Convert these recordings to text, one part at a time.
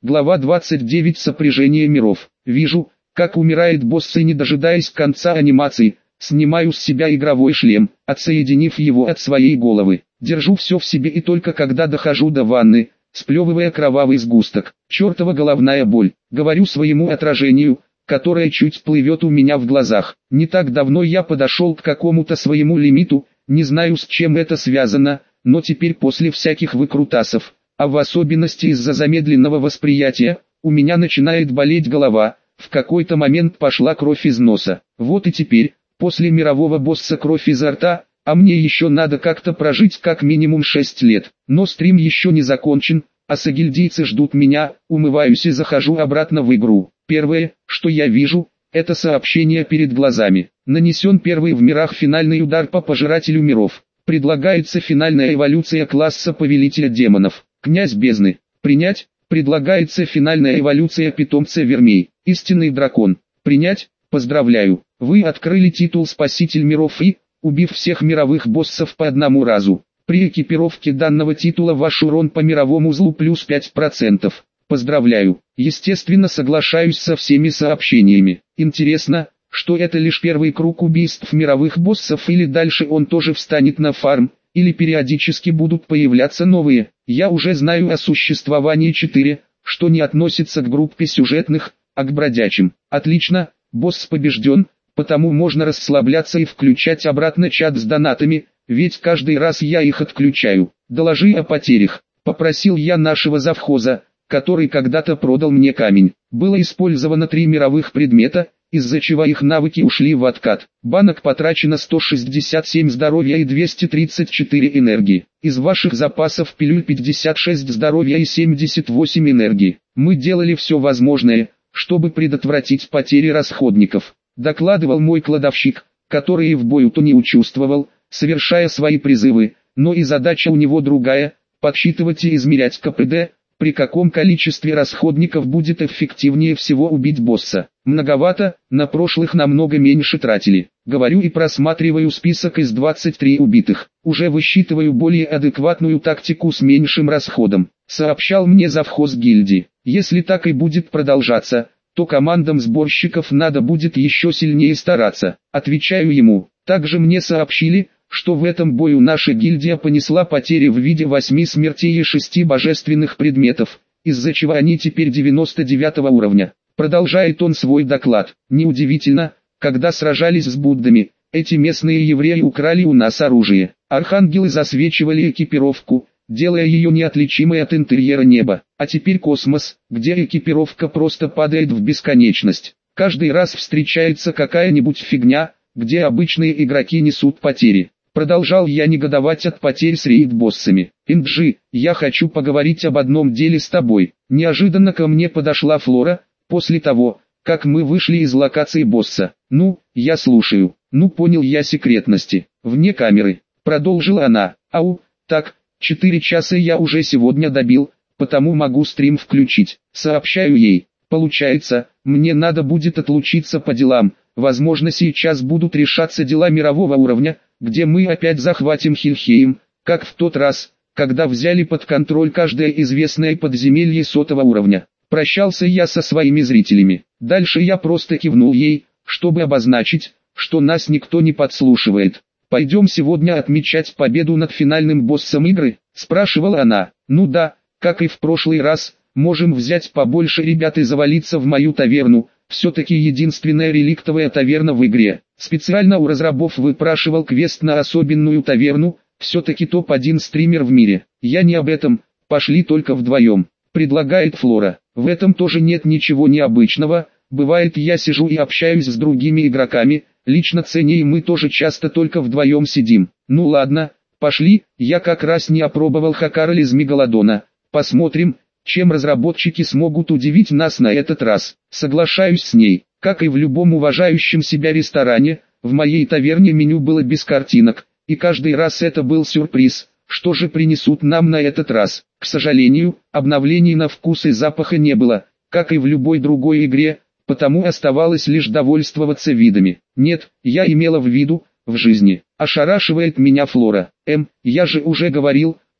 Глава 29. Сопряжение миров. Вижу, как умирает босс, и не дожидаясь конца анимации, снимаю с себя игровой шлем, отсоединив его от своей головы. Держу все в себе, и только когда дохожу до ванны, сплевывая кровавый сгусток, чертова головная боль, говорю своему отражению, которое чуть плывет у меня в глазах. Не так давно я подошел к какому-то своему лимиту, не знаю, с чем это связано, но теперь после всяких выкрутасов, а в особенности из-за замедленного восприятия, у меня начинает болеть голова. В какой-то момент пошла кровь из носа. Вот и теперь, после мирового босса, кровь изо рта, а мне еще надо как-то прожить как минимум 6 лет. Но стрим еще не закончен, а сагильдийцы ждут меня. Умываюсь и захожу обратно в игру. Первое, что я вижу, это сообщение перед глазами. Нанесен первый в мирах финальный удар по пожирателю миров. Предлагается финальная эволюция класса повелителя демонов. Князь бездны. Принять. Предлагается финальная эволюция питомца вермей. Истинный дракон. Принять. Поздравляю. Вы открыли титул Спаситель миров и, убив всех мировых боссов по одному разу. При экипировке данного титула ваш урон по мировому злу плюс 5%. Поздравляю. Естественно, соглашаюсь со всеми сообщениями. Интересно, что это лишь первый круг убийств мировых боссов, или дальше он тоже встанет на фарм, или периодически будут появляться новые. Я уже знаю о существовании 4, что не относится к группе сюжетных, а к бродячим. Отлично, босс побежден, потому можно расслабляться и включать обратно чат с донатами, ведь каждый раз я их отключаю. Доложи о потерях. Попросил я нашего завхоза, который когда-то продал мне камень. Было использовано 3 мировых предмета, из-за чего их навыки ушли в откат. Банок потрачено 167 здоровья и 234 энергии. Из ваших запасов пилюль 56 здоровья и 78 энергии. Мы делали все возможное, чтобы предотвратить потери расходников. Докладывал мой кладовщик, который и в бою-то не участвовал, совершая свои призывы, но и задача у него другая – подсчитывать и измерять КПД, при каком количестве расходников будет эффективнее всего убить босса. Многовато, на прошлых намного меньше тратили. Говорю и просматриваю список из 23 убитых. Уже высчитываю более адекватную тактику с меньшим расходом. Сообщал мне завхоз гильдии. Если так и будет продолжаться, то командам сборщиков надо будет еще сильнее стараться. Отвечаю ему. Также мне сообщили, что в этом бою наша гильдия понесла потери в виде 8 смертей и 6 божественных предметов, из-за чего они теперь 99 уровня. Продолжает он свой доклад. Неудивительно, когда сражались с Буддами, эти местные евреи украли у нас оружие. Архангелы засвечивали экипировку, делая ее неотличимой от интерьера неба. А теперь космос, где экипировка просто падает в бесконечность. Каждый раз встречается какая-нибудь фигня, где обычные игроки несут потери. Продолжал я негодовать от потерь с рейд-боссами. «Инджи, я хочу поговорить об одном деле с тобой». Неожиданно ко мне подошла Флора, после того, как мы вышли из локации босса. «Ну, я слушаю». «Ну, понял я секретности. Вне камеры». Продолжила она. «Ау, так, 4 часа я уже сегодня добил, потому могу стрим включить». Сообщаю ей. «Получается, мне надо будет отлучиться по делам. Возможно, сейчас будут решаться дела мирового уровня, где мы опять захватим Хельхейм, как в тот раз, когда взяли под контроль каждое известное подземелье 100-го уровня». Прощался я со своими зрителями. Дальше я просто кивнул ей, чтобы обозначить, что нас никто не подслушивает. «Пойдем сегодня отмечать победу над финальным боссом игры?» – спрашивала она. «Ну да, как и в прошлый раз, можем взять побольше ребят и завалиться в мою таверну. Все-таки единственная реликтовая таверна в игре. Специально у разрабов выпрашивал квест на особенную таверну, все-таки топ-1 стример в мире. Я не об этом, пошли только вдвоем», – предлагает Флора. В этом тоже нет ничего необычного, бывает я сижу и общаюсь с другими игроками, лично Цене и мы тоже часто только вдвоем сидим. «Ну ладно, пошли, я как раз не опробовал Хакароль из Мегалодона, посмотрим, чем разработчики смогут удивить нас на этот раз». Соглашаюсь с ней. Как и в любом уважающем себя ресторане, в моей таверне меню было без картинок, и каждый раз это был сюрприз. Что же принесут нам на этот раз? К сожалению, обновлений на вкус и запаха не было, как и в любой другой игре, потому оставалось лишь довольствоваться видами. Нет, я имела в виду, в жизни. Ошарашивает меня Флора. Я же уже говорил,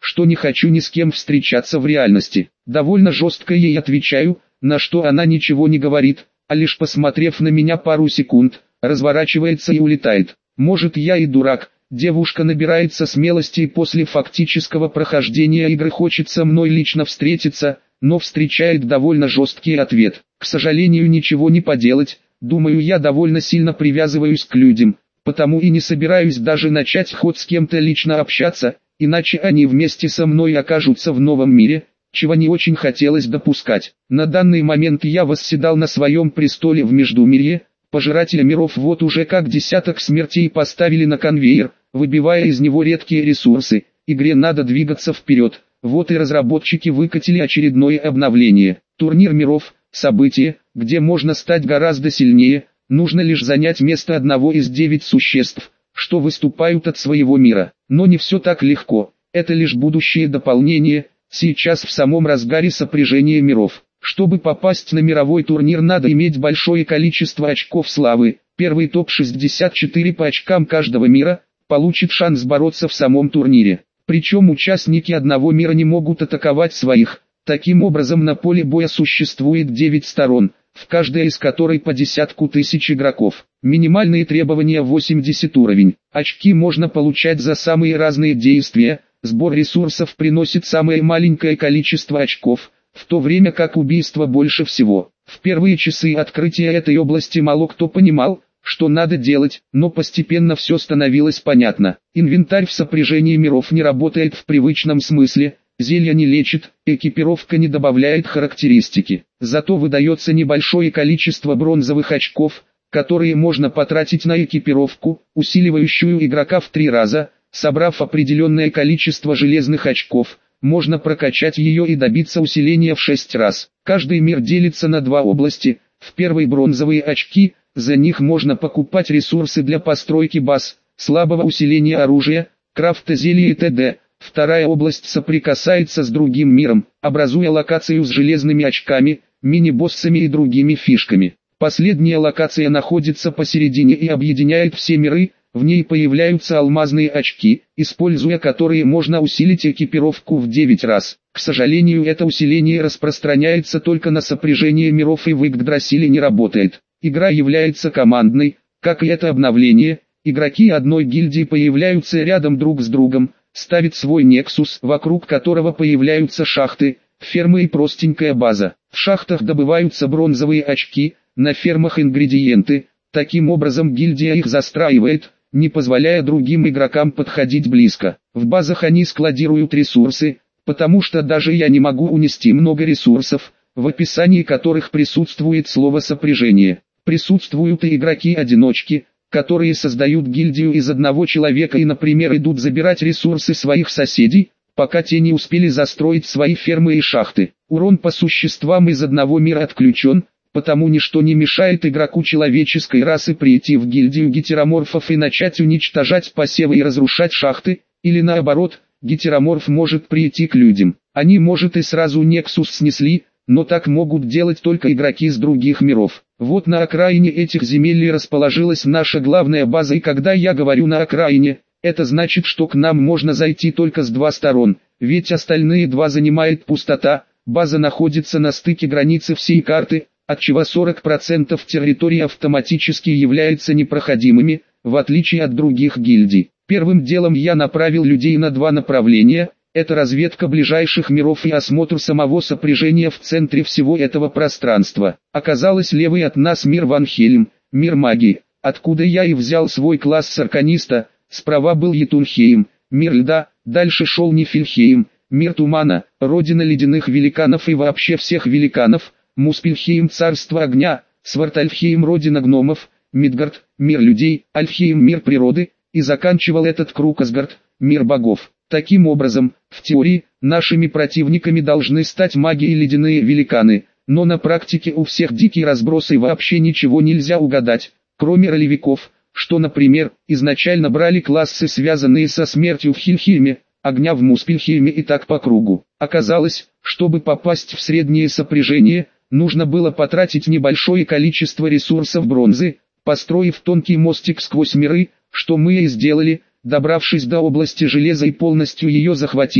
что не хочу ни с кем встречаться в реальности. Довольно жестко ей отвечаю, на что она ничего не говорит, а лишь посмотрев на меня пару секунд, разворачивается и улетает. Может, я и дурак, девушка набирается смелости и после фактического прохождения игры хочет со мной лично встретиться, но встречает довольно жесткий ответ. К сожалению, ничего не поделать, думаю, я довольно сильно привязываюсь к людям, потому и не собираюсь даже начать хоть с кем-то лично общаться, иначе они вместе со мной окажутся в новом мире, чего не очень хотелось допускать. На данный момент я восседал на своем престоле в Междумирье, пожирателя миров, вот уже как десяток смертей поставили на конвейер, выбивая из него редкие ресурсы. Игре надо двигаться вперед, вот и разработчики выкатили очередное обновление. Турнир миров, событие, где можно стать гораздо сильнее, нужно лишь занять место одного из 9 существ, что выступают от своего мира. Но не все так легко, это лишь будущее дополнение, сейчас в самом разгаре сопряжения миров. Чтобы попасть на мировой турнир, надо иметь большое количество очков славы. Первый топ-64 по очкам каждого мира получит шанс бороться в самом турнире. Причем участники одного мира не могут атаковать своих. Таким образом, на поле боя существует 9 сторон, в каждой из которой по десятку тысяч игроков. Минимальные требования 80 уровень. Очки можно получать за самые разные действия. Сбор ресурсов приносит самое маленькое количество очков, в то время как убийство больше всего. В первые часы открытия этой области мало кто понимал, что надо делать, но постепенно все становилось понятно. Инвентарь в сопряжении миров не работает в привычном смысле, зелья не лечит, экипировка не добавляет характеристики. Зато выдается небольшое количество бронзовых очков, которые можно потратить на экипировку, усиливающую игрока в 3 раза. Собрав определенное количество железных очков, можно прокачать ее и добиться усиления в 6 раз. Каждый мир делится на 2 области. В первой бронзовые очки, за них можно покупать ресурсы для постройки баз, слабого усиления оружия, крафта зелий и т.д. Вторая область соприкасается с другим миром, образуя локацию с железными очками, мини-боссами и другими фишками. Последняя локация находится посередине и объединяет все миры. В ней появляются алмазные очки, используя которые можно усилить экипировку в 9 раз. К сожалению, это усиление распространяется только на сопряжение миров и в Игдрасиле не работает. Игра является командной, как и это обновление. Игроки одной гильдии появляются рядом друг с другом, ставят свой нексус, вокруг которого появляются шахты, фермы и простенькая база. В шахтах добываются бронзовые очки, на фермах ингредиенты. Таким образом гильдия их застраивает, не позволяя другим игрокам подходить близко. В базах они складируют ресурсы, потому что даже я не могу унести много ресурсов, в описании которых присутствует слово «сопряжение». Присутствуют и игроки-одиночки, которые создают гильдию из одного человека и, например, идут забирать ресурсы своих соседей, пока те не успели застроить свои фермы и шахты. Урон по существам из одного мира отключен, потому ничто не мешает игроку человеческой расы прийти в гильдию гетероморфов и начать уничтожать посевы и разрушать шахты, или наоборот, гетероморф может прийти к людям. Они, может, и сразу Нексус снесли, но так могут делать только игроки с других миров. Вот на окраине этих земель расположилась наша главная база, и когда я говорю «на окраине», это значит, что к нам можно зайти только с 2 сторон, ведь остальные 2 занимает пустота. База находится на стыке границы всей карты, отчего 40% территории автоматически являются непроходимыми, в отличие от других гильдий. Первым делом я направил людей на 2 направления, это разведка ближайших миров и осмотр самого сопряжения в центре всего этого пространства. Оказалось, левый от нас мир Ванхельм, мир магии, откуда я и взял свой класс Сарканиста, справа был Йетунхейм, мир льда, дальше шел Нифельхейм, мир тумана, родина ледяных великанов и вообще всех великанов, Муспельхейм царство огня, Свартальфхейм родина гномов, Мидгард мир людей, Альфхейм мир природы, и заканчивал этот круг Асгард, мир богов. Таким образом, в теории, нашими противниками должны стать маги и ледяные великаны, но на практике у всех дикий разброс и вообще ничего нельзя угадать, кроме ролевиков, что, например, изначально брали классы, связанные со смертью в Хильхейме, огня в Муспельхейме и так по кругу. Оказалось, чтобы попасть в среднее сопряжение, нужно было потратить небольшое количество ресурсов бронзы, построив тонкий мостик сквозь миры, что мы и сделали, добравшись до области железа и полностью ее захватили.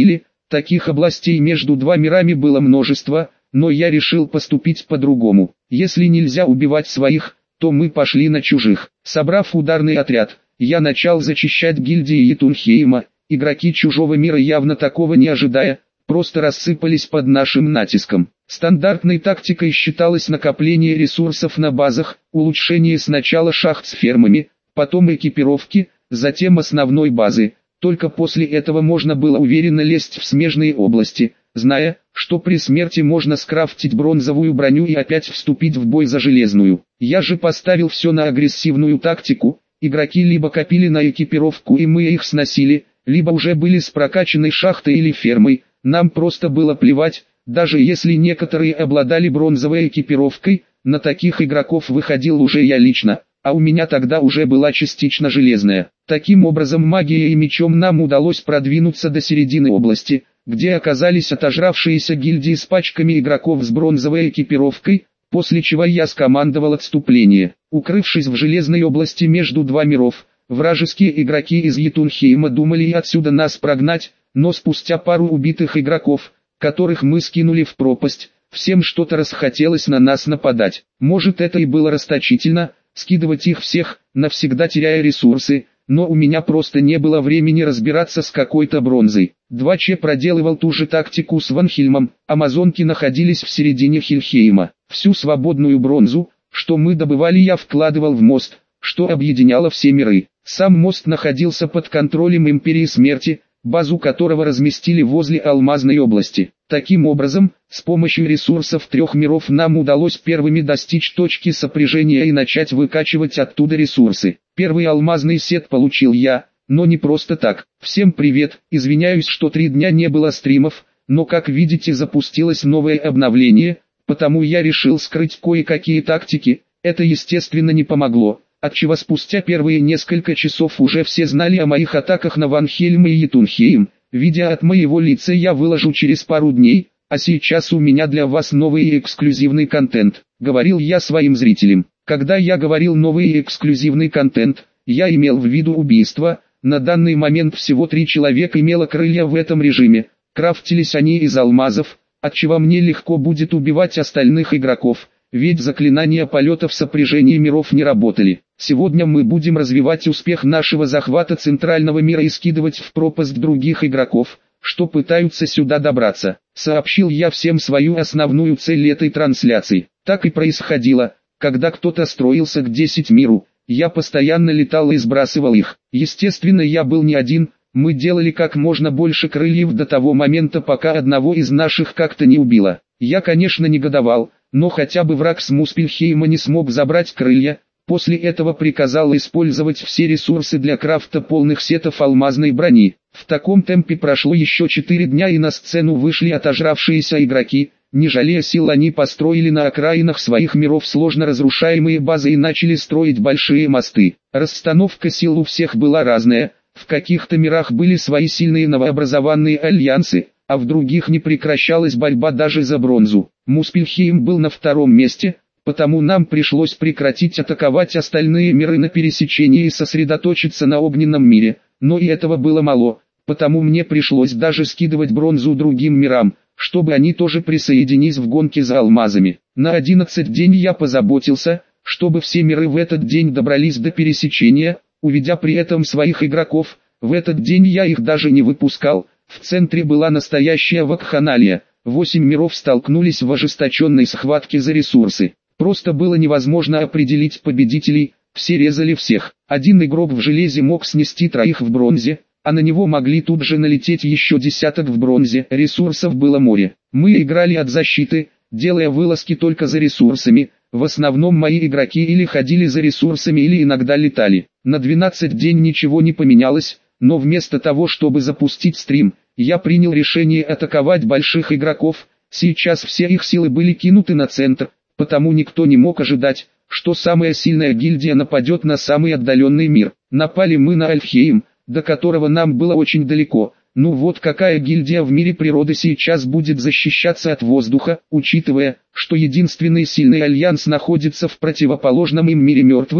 Таких областей между два мирами было множество, но я решил поступить по-другому. Если нельзя убивать своих, то мы пошли на чужих. Собрав ударный отряд, я начал зачищать гильдии Йетунхейма. Игроки чужого мира, явно такого не ожидая, просто рассыпались под нашим натиском. Стандартной тактикой считалось накопление ресурсов на базах, улучшение сначала шахт с фермами, потом экипировки, затем основной базы. Только после этого можно было уверенно лезть в смежные области, зная, что при смерти можно скрафтить бронзовую броню и опять вступить в бой за железную. Я же поставил все на агрессивную тактику. Игроки либо копили на экипировку и мы их сносили, либо уже были с прокачанной шахтой или фермой. Нам просто было плевать, даже если некоторые обладали бронзовой экипировкой, на таких игроков выходил уже я лично, а у меня тогда уже была частично железная. Таким образом, магией и мечом нам удалось продвинуться до середины области, где оказались отожравшиеся гильдии с пачками игроков с бронзовой экипировкой, после чего я скомандовал отступление. Укрывшись в железной области между два миров, вражеские игроки из Йетунхейма думали и отсюда нас прогнать, но спустя пару убитых игроков, которых мы скинули в пропасть, всем что-то расхотелось на нас нападать. Может, это и было расточительно, скидывать их всех, навсегда теряя ресурсы, но у меня просто не было времени разбираться с какой-то бронзой. 2Ч проделывал ту же тактику с Ванхельмом, амазонки находились в середине Хельхейма. Всю свободную бронзу, что мы добывали, я вкладывал в мост, что объединяло все миры. Сам мост находился под контролем Империи Смерти, базу которого разместили возле Алмазной области. Таким образом, с помощью ресурсов трех миров нам удалось первыми достичь точки сопряжения и начать выкачивать оттуда ресурсы. Первый алмазный сет получил я, но не просто так. Всем привет, извиняюсь, что 3 дня не было стримов, но как видите, запустилось новое обновление, потому я решил скрыть кое-какие тактики. Это естественно не помогло, отчего спустя первые несколько часов уже все знали о моих атаках на Ванхельм и Йетунхейм. Видео от моего лица я выложу через пару дней, а сейчас у меня для вас новый и эксклюзивный контент, говорил я своим зрителям. Когда я говорил новый и эксклюзивный контент, я имел в виду убийство. На данный момент всего 3 человека имело крылья в этом режиме, крафтились они из алмазов, отчего мне легко будет убивать остальных игроков, ведь заклинания полета в сопряжении миров не работали. Сегодня мы будем развивать успех нашего захвата центрального мира и скидывать в пропасть других игроков, что пытаются сюда добраться. Сообщил я всем свою основную цель этой трансляции. Так и происходило, когда кто-то строился к 10 миру, я постоянно летал и сбрасывал их. Естественно, я был не один, мы делали как можно больше крыльев до того момента, пока одного из наших как-то не убило. Я, конечно, негодовал, но хотя бы враг с Муспельхейма не смог забрать крылья. После этого приказал использовать все ресурсы для крафта полных сетов алмазной брони. В таком темпе прошло еще 4 дня и на сцену вышли отожравшиеся игроки. Не жалея сил, они построили на окраинах своих миров сложно разрушаемые базы и начали строить большие мосты. Расстановка сил у всех была разная. В каких-то мирах были свои сильные новообразованные альянсы, а в других не прекращалась борьба даже за бронзу. Муспельхейм был на 2-м месте, потому нам пришлось прекратить атаковать остальные миры на пересечении и сосредоточиться на огненном мире, но и этого было мало, потому мне пришлось даже скидывать бронзу другим мирам, чтобы они тоже присоединились в гонке за алмазами. На 11 день я позаботился, чтобы все миры в этот день добрались до пересечения, уведя при этом своих игроков. В этот день я их даже не выпускал. В центре была настоящая вакханалия. 8 миров столкнулись в ожесточенной схватке за ресурсы. Просто было невозможно определить победителей, все резали всех. Один игрок в железе мог снести 3 в бронзе, а на него могли тут же налететь еще десяток в бронзе. Ресурсов было море. Мы играли от защиты, делая вылазки только за ресурсами. В основном мои игроки или ходили за ресурсами, или иногда летали. На 12 день ничего не поменялось, но вместо того, чтобы запустить стрим, я принял решение атаковать больших игроков. Сейчас все их силы были кинуты на центр, потому никто не мог ожидать, что самая сильная гильдия нападет на самый отдаленный мир. Напали мы на Альфхейм, до которого нам было очень далеко. Ну вот какая гильдия в мире природы сейчас будет защищаться от воздуха, учитывая, что единственный сильный альянс находится в противоположном им мире мертвых.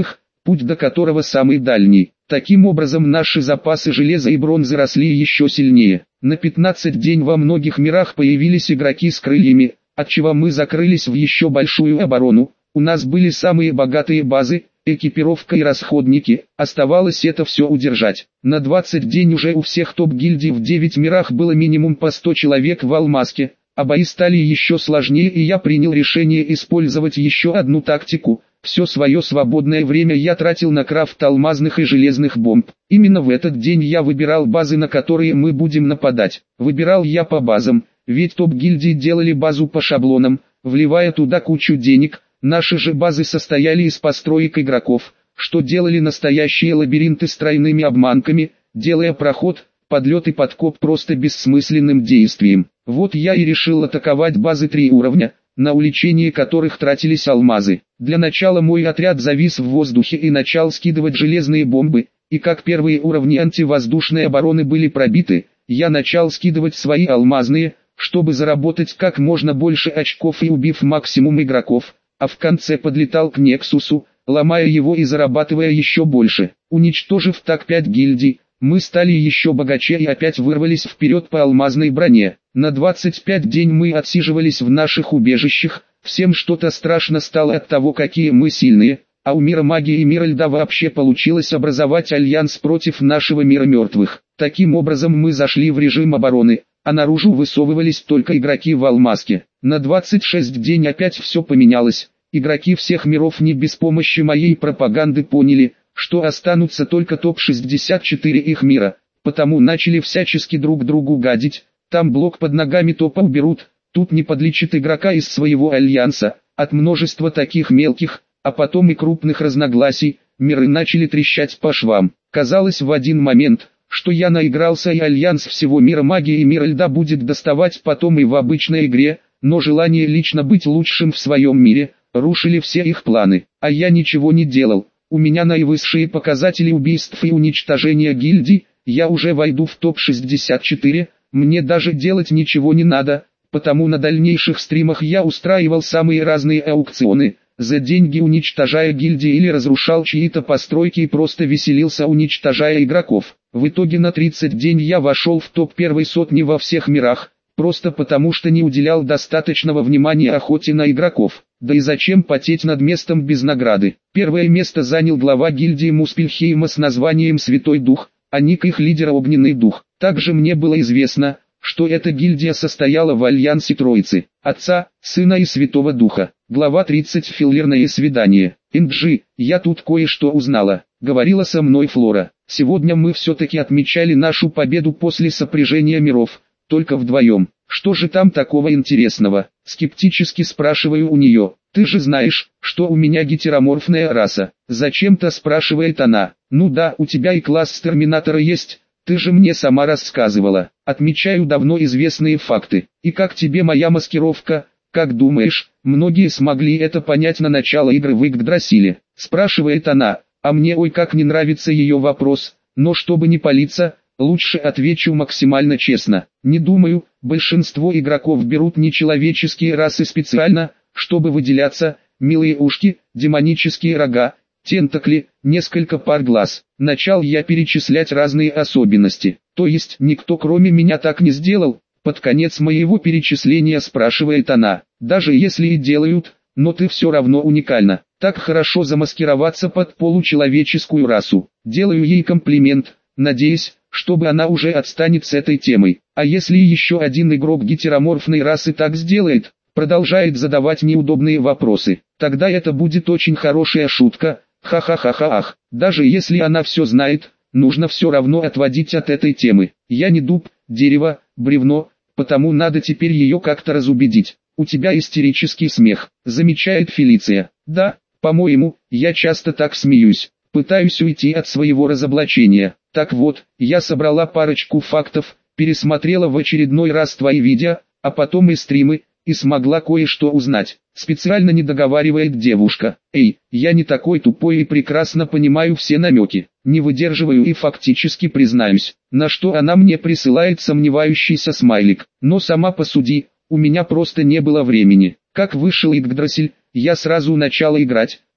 путь до которого самый дальний. Таким образом наши запасы железа и бронзы росли еще сильнее. На 15 день во многих мирах появились игроки с крыльями, отчего мы закрылись в еще большую оборону. У нас были самые богатые базы, экипировка и расходники, оставалось это все удержать. На 20 день уже у всех топ-гильдий в 9 мирах было минимум по 100 человек в Алмазке, а бои стали еще сложнее, и я принял решение использовать еще одну тактику. Все свое свободное время я тратил на крафт алмазных и железных бомб. Именно в этот день я выбирал базы, на которые мы будем нападать. Выбирал я по базам, ведь топ-гильдии делали базу по шаблонам, вливая туда кучу денег. Наши же базы состояли из построек игроков, что делали настоящие лабиринты с тройными обманками, делая проход, подлет и подкоп просто бессмысленным действием. Вот я и решил атаковать базы 3 уровня, на уличение которых тратились алмазы. Для начала мой отряд завис в воздухе и начал скидывать железные бомбы, и как первые уровни антивоздушной обороны были пробиты, я начал скидывать свои алмазные, чтобы заработать как можно больше очков и убив максимум игроков, а в конце подлетал к Нексусу, ломая его и зарабатывая еще больше. Уничтожив так 5 гильдий, мы стали еще богаче и опять вырвались вперед по алмазной броне. На 25 день мы отсиживались в наших убежищах, всем что-то страшно стало от того, какие мы сильные, а у мира магии и мира льда вообще получилось образовать альянс против нашего мира мертвых. Таким образом мы зашли в режим обороны, а наружу высовывались только игроки в Алмазке. На 26 день опять все поменялось, игроки всех миров не без помощи моей пропаганды поняли, что останутся только топ-64 их мира, потому начали всячески друг другу гадить. Там блок под ногами топа уберут, тут не подлечит игрока из своего альянса. От множества таких мелких, а потом и крупных разногласий, миры начали трещать по швам. Казалось в один момент, что я наигрался и альянс всего мира магии и мира льда будет доставать потом и в обычной игре, но желание лично быть лучшим в своем мире, рушили все их планы. А я ничего не делал, у меня наивысшие показатели убийств и уничтожения гильдий, я уже войду в топ-64, мне даже делать ничего не надо, потому на дальнейших стримах я устраивал самые разные аукционы, за деньги уничтожая гильдии или разрушал чьи-то постройки и просто веселился, уничтожая игроков. В итоге на 30 день я вошел в топ первой сотни во всех мирах, просто потому что не уделял достаточного внимания охоте на игроков. Да и зачем потеть над местом без награды? Первое место занял глава гильдии Муспельхейма с названием Святой Дух, а ник их лидера Огненный Дух. Также мне было известно, что эта гильдия состояла в альянсе Троицы, Отца, Сына и Святого Духа. Глава 30. Филлерное свидание. «Инджи, я тут кое-что узнала», — говорила со мной Флора. «Сегодня мы все-таки отмечали нашу победу после сопряжения миров, только вдвоем. Что же там такого интересного?» Скептически спрашиваю у нее. «Ты же знаешь, что у меня гетероморфная раса». Зачем-то спрашивает она. «Ну да, у тебя и класс Терминатора есть. Ты же мне сама рассказывала». Отмечаю давно известные факты. «И как тебе моя маскировка? Как думаешь, многие смогли это понять на начало игры в Игдрасиле?» Спрашивает она, а мне ой как не нравится ее вопрос, но чтобы не палиться, лучше отвечу максимально честно. Не думаю, большинство игроков берут нечеловеческие расы специально, чтобы выделяться, милые ушки, демонические рога, тентакли, несколько пар глаз. Начал я перечислять разные особенности. То есть никто кроме меня так не сделал? Под конец моего перечисления спрашивает она. Даже если и делают, но ты все равно уникальна. Так хорошо замаскироваться под получеловеческую расу. Делаю ей комплимент, надеясь, чтобы она уже отстанет с этой темой. А если еще один игрок гетероморфной расы так сделает, продолжает задавать неудобные вопросы, тогда это будет очень хорошая шутка. Ха-ха-ха-ха, ах. Даже если она все знает, нужно все равно отводить от этой темы. Я не дуб, дерево, бревно, потому надо теперь ее как-то разубедить. У тебя истерический смех, замечает Фелиция. Да, по-моему, я часто так смеюсь, пытаюсь уйти от своего разоблачения. Так вот, я собрала парочку фактов, пересмотрела в очередной раз твои видео, а потом и стримы, и смогла кое-что узнать. Специально не договаривает девушка. Эй, я не такой тупой и прекрасно понимаю все намеки. Не выдерживаю и фактически признаюсь, на что она мне присылает сомневающийся смайлик. Но сама посуди, у меня просто не было времени. Как вышел Игдрасиль, я сразу начала играть,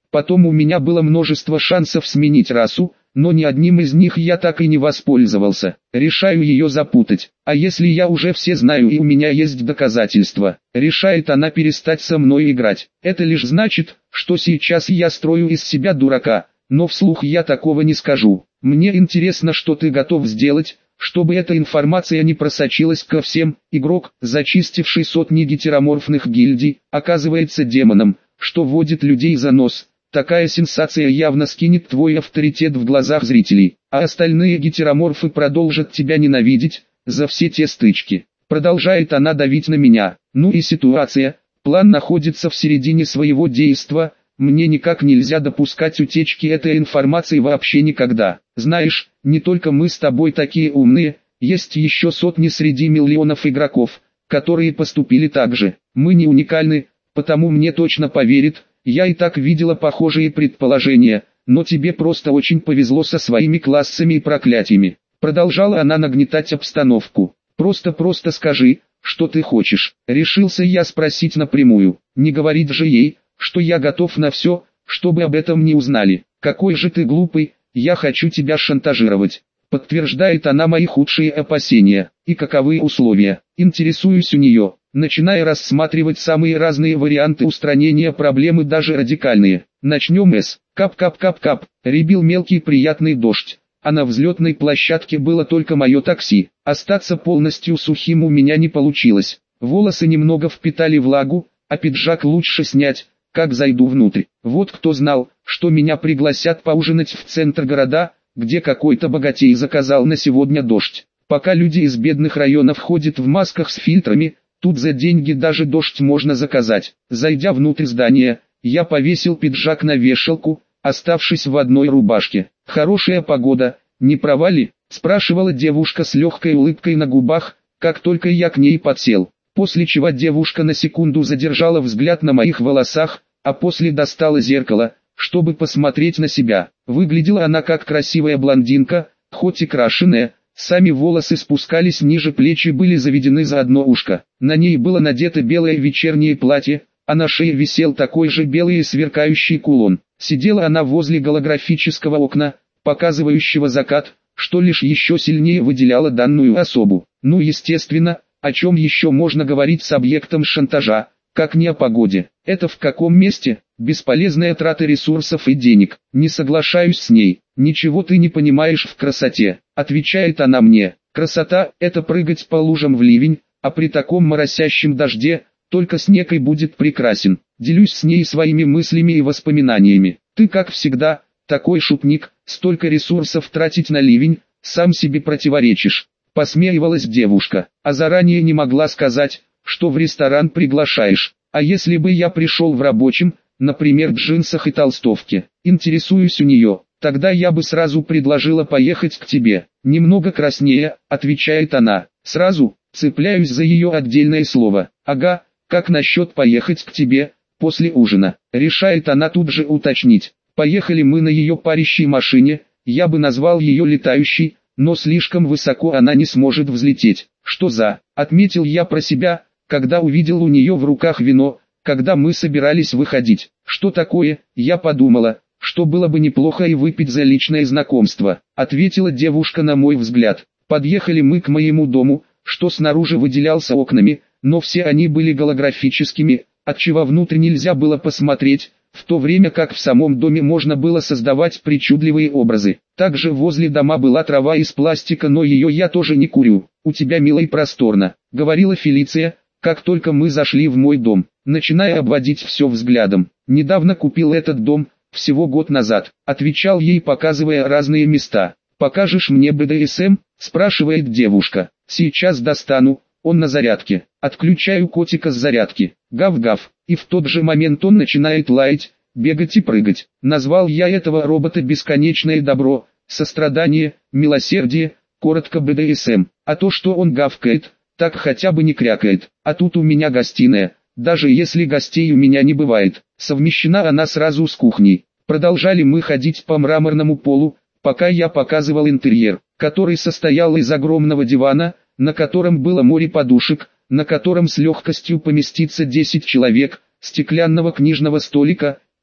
Потом у меня было множество шансов сменить расу, но ни одним из них я так и не воспользовался. Решаю ее запутать. А если я уже все знаю и у меня есть доказательства? Решает она перестать со мной играть. Это лишь значит, что сейчас я строю из себя дурака, но вслух я такого не скажу. Мне интересно, что ты готов сделать, чтобы эта информация не просочилась ко всем. Игрок, зачистивший сотни гетероморфных гильдий, оказывается демоном, что вводит людей за нос. Такая сенсация явно скинет твой авторитет в глазах зрителей, а остальные гетероморфы продолжат тебя ненавидеть за все те стычки. Продолжает она давить на меня. Ну и ситуация, план находится в середине своего действа, мне никак нельзя допускать утечки этой информации вообще никогда. Знаешь, не только мы с тобой такие умные, есть еще сотни среди миллионов игроков, которые поступили так же. Мы не уникальны, потому мне точно поверят. Я и так видела похожие предположения, но тебе просто очень повезло со своими классами и проклятиями. Продолжала она нагнетать обстановку. Просто скажи, что ты хочешь. Решился я спросить напрямую. Не говорить же ей, что я готов на все, чтобы об этом не узнали. Какой же ты глупый, я хочу тебя шантажировать. Подтверждает она мои худшие опасения. И каковы условия? Интересуюсь у нее, начиная рассматривать самые разные варианты устранения проблемы, даже радикальные. Начнем с кап-кап-кап-кап, рябил мелкий приятный дождь, а на взлетной площадке было только мое такси. Остаться полностью сухим у меня не получилось. Волосы немного впитали влагу, а пиджак лучше снять, как зайду внутрь. Вот кто знал, что меня пригласят поужинать в центр города, где какой-то богатей заказал на сегодня дождь. Пока люди из бедных районов ходят в масках с фильтрами, тут за деньги даже дождь можно заказать. Зайдя внутрь здания, я повесил пиджак на вешалку, оставшись в одной рубашке. «Хорошая погода, не права ли?» – спрашивала девушка с легкой улыбкой на губах, как только я к ней подсел. После чего девушка на секунду задержала взгляд на моих волосах, а после достала зеркало, чтобы посмотреть на себя. Выглядела она как красивая блондинка, хоть и крашеная. Сами волосы спускались ниже плеч и были заведены за одно ушко. На ней было надето белое вечернее платье, а на шее висел такой же белый и сверкающий кулон. Сидела она возле голографического окна, показывающего закат, что лишь еще сильнее выделяло данную особу. Ну естественно, о чем еще можно говорить с объектом шантажа, как не о погоде. Это в каком месте? Бесполезная трата ресурсов и денег. Не соглашаюсь с ней. Ничего ты не понимаешь в красоте, отвечает она мне. Красота – это прыгать по лужам в ливень, а при таком моросящем дожде, только снег и будет прекрасен. Делюсь с ней своими мыслями и воспоминаниями. Ты, как всегда, такой шутник, столько ресурсов тратить на ливень, сам себе противоречишь. Посмеивалась девушка, а заранее не могла сказать, что в ресторан приглашаешь. А если бы я пришел в рабочем, например, в джинсах и толстовке, интересуюсь у нее, тогда я бы сразу предложила поехать к тебе. Немного краснее, отвечает она. Сразу, цепляюсь за ее отдельное слово. Ага, как насчет поехать к тебе, после ужина? Решает она тут же уточнить. Поехали мы на ее парящей машине, я бы назвал ее летающей, но слишком высоко она не сможет взлететь. Что за, отметил я про себя, когда увидел у нее в руках вино, когда мы собирались выходить. Что такое, я подумала, что было бы неплохо и выпить за личное знакомство, ответила девушка на мой взгляд. Подъехали мы к моему дому, что снаружи выделялся окнами, но все они были голографическими, отчего внутрь нельзя было посмотреть, в то время как в самом доме можно было создавать причудливые образы. Также возле дома была трава из пластика, но ее я тоже не курю. «У тебя мило и просторно», — говорила Фелиция, как только мы зашли в мой дом, начиная обводить все взглядом. «Недавно купил этот дом, всего год назад», — отвечал ей, показывая разные места. «Покажешь мне БДСМ?» — спрашивает девушка. «Сейчас достану, он на зарядке». Отключаю котика с зарядки. Гав-гав. И в тот же момент он начинает лаять, бегать и прыгать. Назвал я этого робота бесконечное добро, сострадание, милосердие, коротко БДСМ. А то, что он гавкает, так хотя бы не крякает. А тут у меня гостиная, даже если гостей у меня не бывает. Совмещена она сразу с кухней. Продолжали мы ходить по мраморному полу, пока я показывал интерьер, который состоял из огромного дивана, на котором было море подушек, на котором с легкостью поместится 10 человек, стеклянного книжного столика,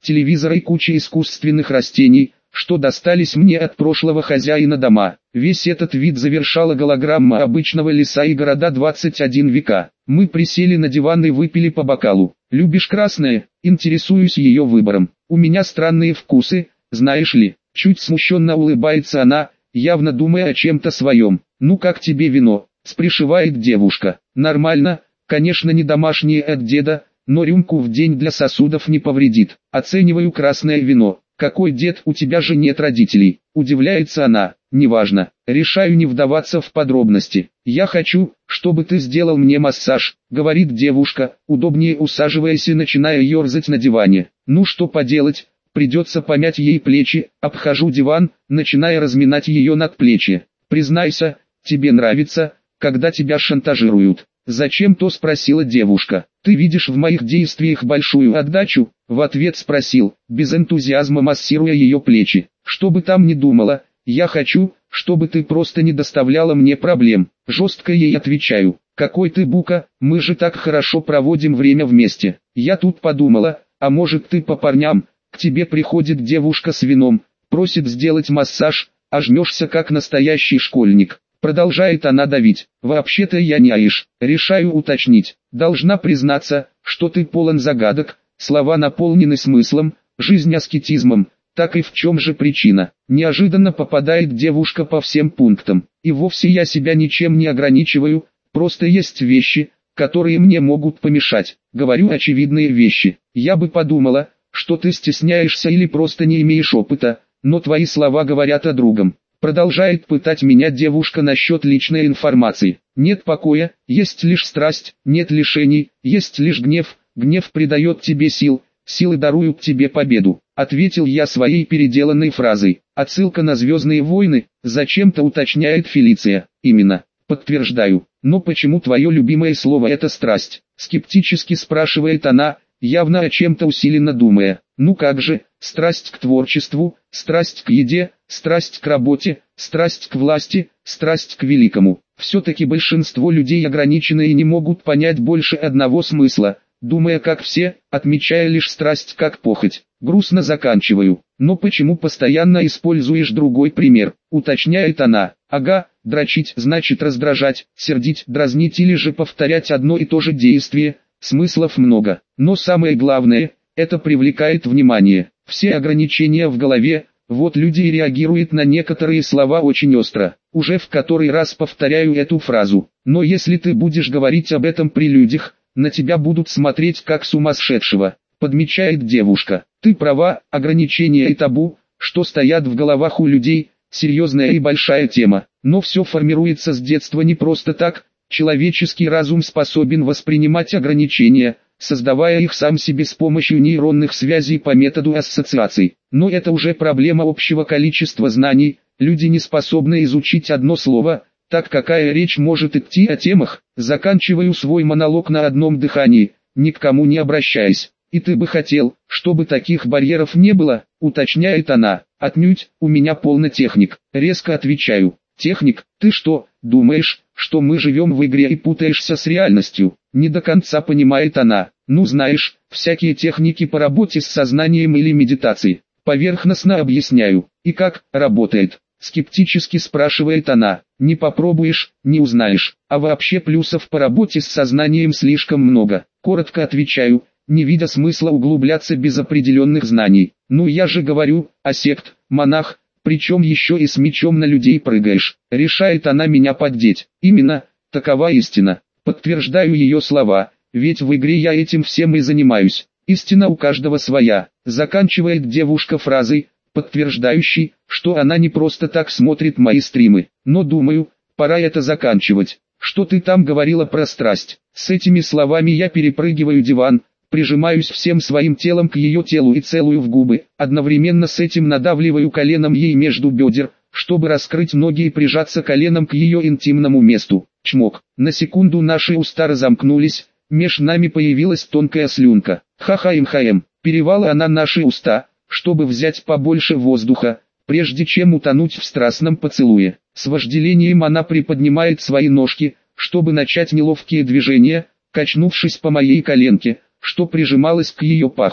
телевизора и куча искусственных растений, что достались мне от прошлого хозяина дома. Весь этот вид завершала голограмма обычного леса и города 21 века. Мы присели на диван и выпили по бокалу. «Любишь красное?» Интересуюсь ее выбором. «У меня странные вкусы, знаешь ли». Чуть смущенно улыбается она, явно думая о чем-то своем. «Ну как тебе вино?» Спрашивает девушка. «Нормально, конечно не домашнее от деда, но рюмку в день для сосудов не повредит. Оцениваю красное вино». «Какой дед, у тебя же нет родителей?» Удивляется она. «Неважно, решаю не вдаваться в подробности. Я хочу, чтобы ты сделал мне массаж», говорит девушка, удобнее усаживаясь и начиная ерзать на диване. «Ну что поделать, придется помять ей плечи». Обхожу диван, начиная разминать ее надплечье. «Признайся, тебе нравится, когда тебя шантажируют?» «Зачем-то?» спросила девушка. «Ты видишь в моих действиях большую отдачу?» В ответ спросил, без энтузиазма массируя ее плечи. «Что бы там ни думала, я хочу, чтобы ты просто не доставляла мне проблем». Жестко ей отвечаю. «Какой ты бука, мы же так хорошо проводим время вместе». Я тут подумала, а может ты по парням? К тебе приходит девушка с вином, просит сделать массаж, а жмешься как настоящий школьник. Продолжает она давить. «Вообще-то я не аиш». Решаю уточнить. «Должна признаться, что ты полон загадок». Слова наполнены смыслом, жизнь аскетизмом. Так и в чем же причина? Неожиданно попадает девушка по всем пунктам. И вовсе я себя ничем не ограничиваю, просто есть вещи, которые мне могут помешать. Говорю очевидные вещи. Я бы подумала, что ты стесняешься или просто не имеешь опыта, но твои слова говорят о другом. Продолжает пытать меня девушка насчет личной информации. Нет покоя, есть лишь страсть, нет лишений, есть лишь гнев. Гнев придает тебе сил, силы даруют тебе победу. Ответил я своей переделанной фразой. Отсылка на «Звездные войны», зачем-то уточняет Фелиция. Именно. Подтверждаю. Но почему твое любимое слово это страсть? Скептически спрашивает она, явно о чем-то усиленно думая. Ну как же, страсть к творчеству, страсть к еде, страсть к работе, страсть к власти, страсть к великому. Все-таки большинство людей ограничены и не могут понять больше одного смысла, думая как все, отмечая лишь страсть как похоть. Грустно заканчиваю. Но почему постоянно используешь другой пример? Уточняет она. Ага, дрочить значит раздражать, сердить, дразнить или же повторять одно и то же действие. Смыслов много. Но самое главное, это привлекает внимание. Все ограничения в голове, вот люди и реагируют на некоторые слова очень остро. Уже в который раз повторяю эту фразу. Но если ты будешь говорить об этом при людях, на тебя будут смотреть как сумасшедшего. Подмечает девушка. Ты права, ограничения и табу, что стоят в головах у людей, серьезная и большая тема. Но все формируется с детства не просто так. Человеческий разум способен воспринимать ограничения, создавая их сам себе с помощью нейронных связей по методу ассоциаций. Но это уже проблема общего количества знаний. Люди не способны изучить одно слово, так какая речь может идти о темах. Заканчиваю свой монолог на одном дыхании, ни к кому не обращаясь. «И ты бы хотел, чтобы таких барьеров не было?» уточняет она. «Отнюдь, у меня полный техник». Резко отвечаю. «Техник, ты что, думаешь, что мы живем в игре и путаешься с реальностью?» Не до конца понимает она. «Ну знаешь, всякие техники по работе с сознанием или медитацией». Поверхностно объясняю. «И как работает?» Скептически спрашивает она. «Не попробуешь, не узнаешь. А вообще плюсов по работе с сознанием слишком много». Коротко отвечаю, не видя смысла углубляться без определенных знаний. «Ну я же говорю, асект, монах, причем еще и с мечом на людей прыгаешь». Решает она меня поддеть. Именно, такова истина. Подтверждаю ее слова, ведь в игре я этим всем и занимаюсь. Истина у каждого своя. Заканчивает девушка фразой, подтверждающей, что она не просто так смотрит мои стримы. Но думаю, пора это заканчивать. «Что ты там говорила про страсть?» С этими словами я перепрыгиваю диван, прижимаюсь всем своим телом к ее телу и целую в губы, одновременно с этим надавливаю коленом ей между бедер, чтобы раскрыть ноги и прижаться коленом к ее интимному месту. Чмок. На секунду наши уста разомкнулись, меж нами появилась тонкая слюнка. Ха-ха-им-ха-эм. Перевала она наши уста, чтобы взять побольше воздуха, прежде чем утонуть в страстном поцелуе. С вожделением она приподнимает свои ножки, чтобы начать неловкие движения, качнувшись по моей коленке, что прижималась к ее паху.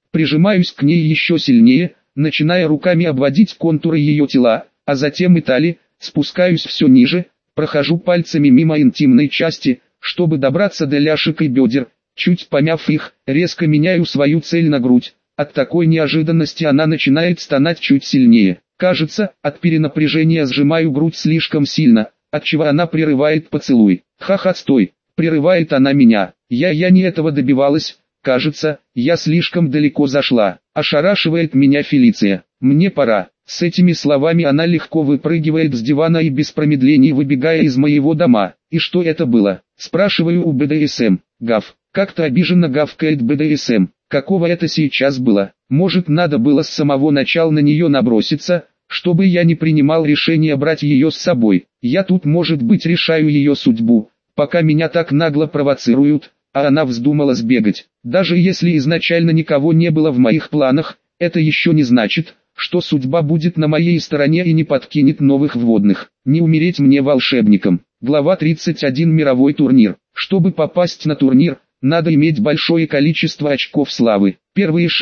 Прижимаюсь к ней еще сильнее, начиная руками обводить контуры ее тела, а затем и талии, спускаюсь все ниже, прохожу пальцами мимо интимной части, чтобы добраться до ляшек и бедер, чуть помяв их, резко меняю свою цель на грудь. От такой неожиданности она начинает стонать чуть сильнее. Кажется, от перенапряжения сжимаю грудь слишком сильно, отчего она прерывает поцелуй. «Ха-ха, стой!» — прерывает она меня. Я не этого добивалась, кажется, я слишком далеко зашла. Ошарашивает меня Фелиция. «Мне пора». С этими словами она легко выпрыгивает с дивана и без промедлений выбегая из моего дома. «И что это было?» — спрашиваю у БДСМ. «Гав». Как-то обиженно гавкает БДСМ. Какого это сейчас было? Может, надо было с самого начала на нее наброситься, чтобы я не принимал решение брать ее с собой. Я тут, может быть, решаю ее судьбу, пока меня так нагло провоцируют, а она вздумала сбегать. Даже если изначально никого не было в моих планах, это еще не значит, что судьба будет на моей стороне и не подкинет новых вводных. Не умереть мне волшебником. Глава 31. Мировой турнир. Чтобы попасть на турнир, надо иметь большое количество очков славы. Первые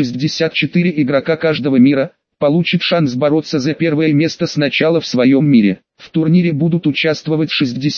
64 игрока каждого мира получат шанс бороться за первое место сначала в своем мире. В турнире будут участвовать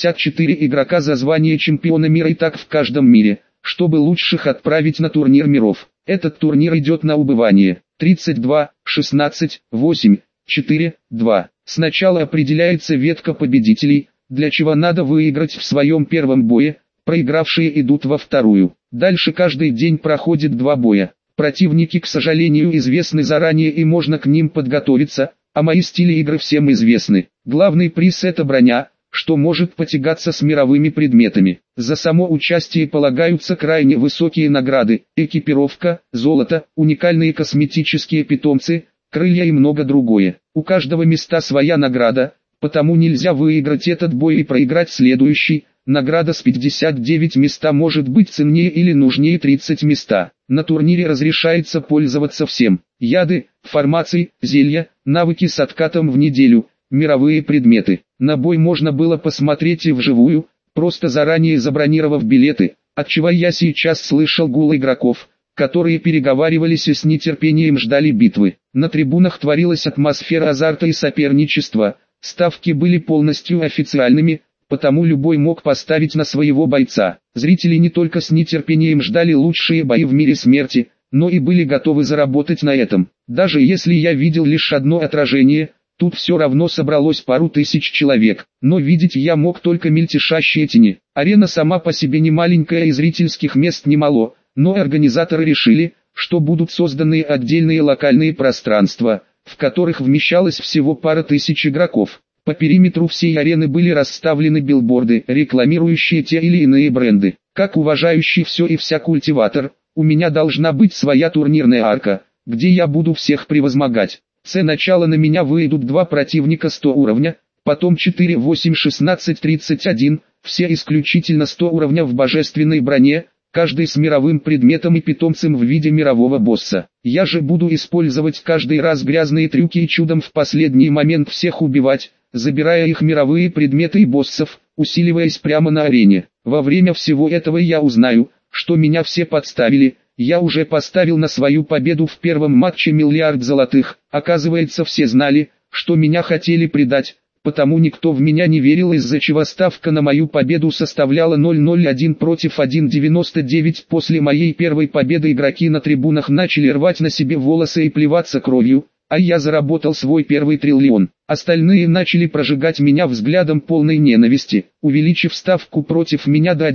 64 игрока за звание чемпиона мира и так в каждом мире, чтобы лучших отправить на турнир миров. Этот турнир идет на убывание. 32, 16, 8, 4, 2. Сначала определяется ветка победителей, для чего надо выиграть в своем первом бое. Проигравшие идут во вторую. Дальше каждый день проходит 2 боя. Противники, к сожалению, известны заранее и можно к ним подготовиться, а мои стили игры всем известны. Главный приз — это броня, что может потягаться с мировыми предметами. За само участие полагаются крайне высокие награды, экипировка, золото, уникальные косметические питомцы, крылья и много другое. У каждого места своя награда, потому нельзя выиграть этот бой и проиграть следующий. Награда с 59 места может быть ценнее или нужнее 30 места. На турнире разрешается пользоваться всем. Яды, фармации, зелья, навыки с откатом в неделю, мировые предметы. На бой можно было посмотреть и вживую, просто заранее забронировав билеты, отчего я сейчас слышал гул игроков, которые переговаривались и с нетерпением ждали битвы. На трибунах творилась атмосфера азарта и соперничества, ставки были полностью официальными, потому любой мог поставить на своего бойца. Зрители не только с нетерпением ждали лучшие бои в мире смерти, но и были готовы заработать на этом. Даже если я видел лишь одно отражение, тут все равно собралось пару тысяч человек. Но видеть я мог только мельтешащие тени. Арена сама по себе не маленькая и зрительских мест немало, но организаторы решили, что будут созданы отдельные локальные пространства, в которых вмещалось всего пара тысяч игроков. По периметру всей арены были расставлены билборды, рекламирующие те или иные бренды. Как уважающий все и вся культиватор, у меня должна быть своя турнирная арка, где я буду всех превозмогать. Начала на меня выйдут 2 противника 100 уровня, потом 4, 8, 16, 31, все исключительно 100 уровня в божественной броне, каждый с мировым предметом и питомцем в виде мирового босса. Я же буду использовать каждый раз грязные трюки и чудом в последний момент всех убивать, забирая их мировые предметы и боссов, усиливаясь прямо на арене. Во время всего этого я узнаю, что меня все подставили. Я уже поставил на свою победу в первом матче миллиард золотых. Оказывается, все знали, что меня хотели предать, потому никто в меня не верил, из-за чего ставка на мою победу составляла 0,01 против 1,99. После моей первой победы игроки на трибунах начали рвать на себе волосы и плеваться кровью, а я заработал свой первый триллион. Остальные начали прожигать меня взглядом полной ненависти, увеличив ставку против меня до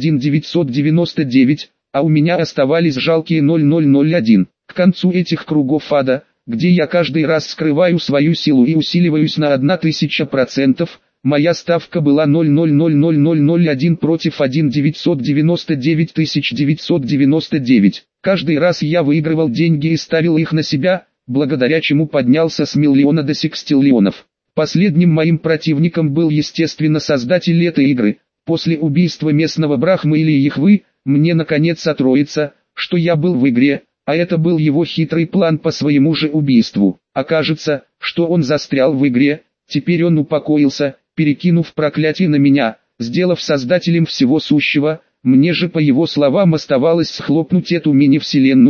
1,999, а у меня оставались жалкие 0,001. К концу этих кругов ада, где я каждый раз скрываю свою силу и усиливаюсь на 1000%, моя ставка была 0,00001 против 1,999,999. Каждый раз я выигрывал деньги и ставил их на себя, благодаря чему поднялся с миллиона до секстиллионов. Последним моим противником был естественно создатель этой игры. После убийства местного Брахмы или Яхвы, мне наконец отроится, что я был в игре, а это был его хитрый план по своему же убийству. Окажется, что он застрял в игре, теперь он упокоился, перекинув проклятие на меня, сделав создателем всего сущего. Мне же, по его словам, оставалось схлопнуть эту мини-вселенную,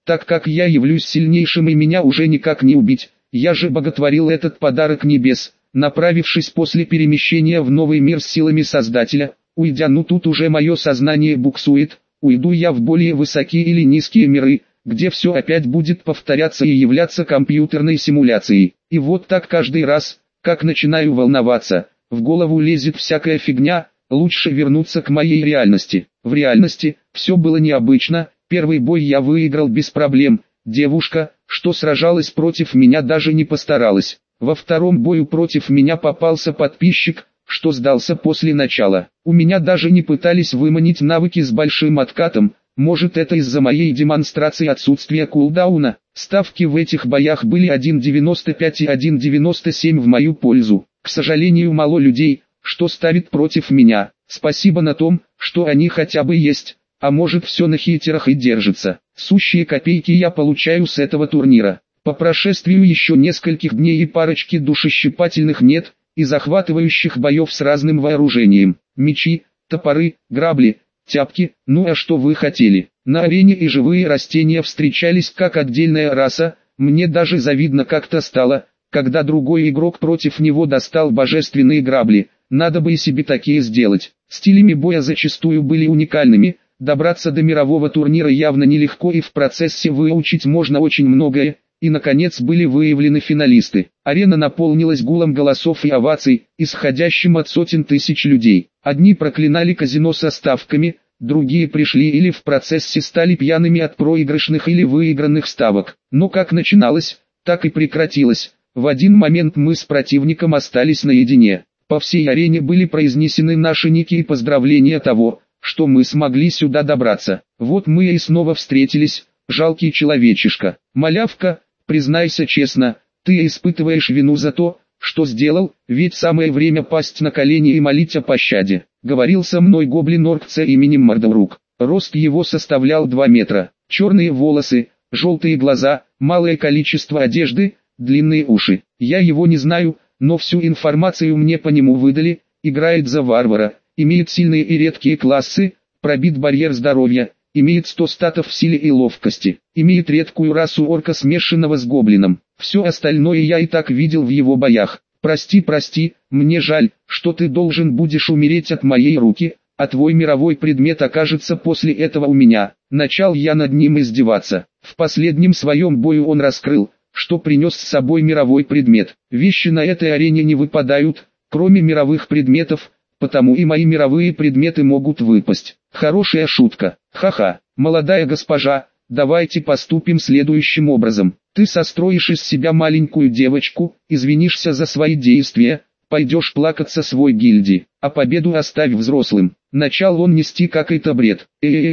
так как я явлюсь сильнейшим и меня уже никак не убить. Я же боготворил этот подарок небес, направившись после перемещения в новый мир с силами Создателя. Уйдя, ну тут уже мое сознание буксует, уйду я в более высокие или низкие миры, где все опять будет повторяться и являться компьютерной симуляцией. И вот так каждый раз, как начинаю волноваться, в голову лезет всякая фигня, лучше вернуться к моей реальности. В реальности все было необычно, первый бой я выиграл без проблем, девушка, что сражалась против меня, даже не постаралась. Во втором бою против меня попался подписчик, что сдался после начала. У меня даже не пытались выманить навыки с большим откатом, может это из-за моей демонстрации отсутствия кулдауна. Ставки в этих боях были 1.95 и 1.97 в мою пользу. К сожалению, мало людей, что ставит против меня. Спасибо на том, что они хотя бы есть, а может все на хейтерах и держится. Сущие копейки я получаю с этого турнира. По прошествию еще нескольких дней и парочки душещипательных нет, и захватывающих боев с разным вооружением. Мечи, топоры, грабли, тяпки, ну а что вы хотели? На арене и живые растения встречались как отдельная раса, мне даже завидно как-то стало, когда другой игрок против него достал божественные грабли, надо бы и себе такие сделать. Стилями боя зачастую были уникальными, добраться до мирового турнира явно нелегко и в процессе выучить можно очень многое. И наконец были выявлены финалисты. Арена наполнилась гулом голосов и оваций, исходящим от сотен тысяч людей. Одни проклинали казино со ставками, другие пришли или в процессе стали пьяными от проигрышных или выигранных ставок. Но как начиналось, так и прекратилось. В один момент мы с противником остались наедине. По всей арене были произнесены наши ники и поздравления того, что мы смогли сюда добраться. Вот мы и снова встретились, жалкий человечишка. Малявка, признайся честно, ты испытываешь вину за то, что сделал, ведь самое время пасть на колени и молить о пощаде. Говорил со мной гоблин-орк С именем Мордорук. Рост его составлял 2 метра. Черные волосы, желтые глаза, малое количество одежды, длинные уши. Я его не знаю, но всю информацию мне по нему выдали. Играет за варвара, имеет сильные и редкие классы, пробит барьер здоровья. Имеет 100 статов в силе и ловкости. Имеет редкую расу орка, смешанного с гоблином. Все остальное я и так видел в его боях. Прости, мне жаль, что ты должен будешь умереть от моей руки, а твой мировой предмет окажется после этого у меня. Начал я над ним издеваться. В последнем своем бою он раскрыл, что принес с собой мировой предмет. Вещи на этой арене не выпадают, кроме мировых предметов, потому и мои мировые предметы могут выпасть. Хорошая шутка. Ха-ха. Молодая госпожа, давайте поступим следующим образом. Ты состроишь из себя маленькую девочку, извинишься за свои действия, пойдешь плакаться свой гильдии, а победу оставь взрослым. Начал он нести какой-то бред.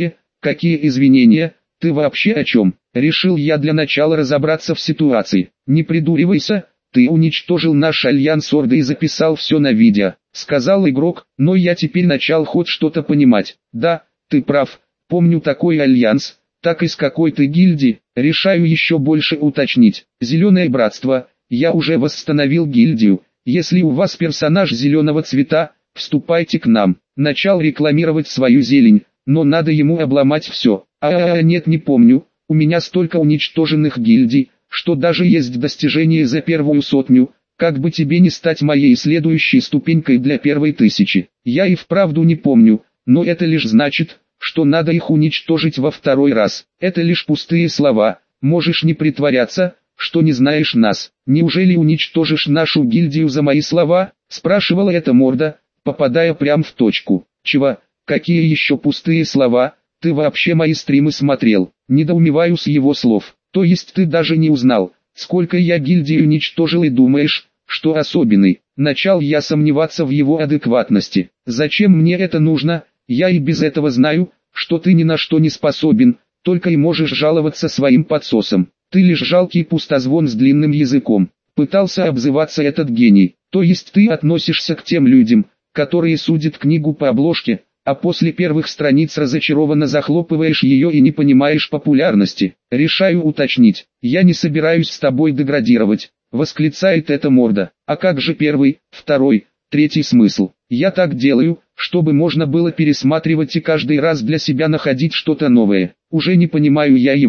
Какие извинения, ты вообще о чем? Решил я для начала разобраться в ситуации. Не придуривайся, ты уничтожил наш альянс Орды и записал все на видео, сказал игрок, но я теперь начал хоть что-то понимать. Да, ты прав, помню такой альянс, так из какой ты гильдии, решаю еще больше уточнить. Зеленое братство, я уже восстановил гильдию, если у вас персонаж зеленого цвета, вступайте к нам. Начал рекламировать свою зелень, но надо ему обломать все. Нет, не помню, у меня столько уничтоженных гильдий, что даже есть достижение за первую 100, как бы тебе не стать моей следующей ступенькой для первой 1000. Я и вправду не помню, но это лишь значит, что надо их уничтожить во второй раз. Это лишь пустые слова, можешь не притворяться, что не знаешь нас. Неужели уничтожишь нашу гильдию за мои слова? Спрашивала эта морда, попадая прям в точку. Чего? Какие еще пустые слова? Ты вообще мои стримы смотрел? Недоумеваю с его слов. То есть ты даже не узнал, сколько я гильдий уничтожил и думаешь, что особенный? Начал я сомневаться в его адекватности. Зачем мне это нужно? Я и без этого знаю, что ты ни на что не способен, только и можешь жаловаться своим подсосом. Ты лишь жалкий пустозвон с длинным языком. Пытался обзываться этот гений. То есть ты относишься к тем людям, которые судят книгу по обложке, а после первых страниц разочарованно захлопываешь ее и не понимаешь популярности. Решаю уточнить. Я не собираюсь с тобой деградировать, восклицает эта морда. А как же первый, второй, третий смысл? Я так делаю, чтобы можно было пересматривать и каждый раз для себя находить что-то новое. Уже не понимаю я его.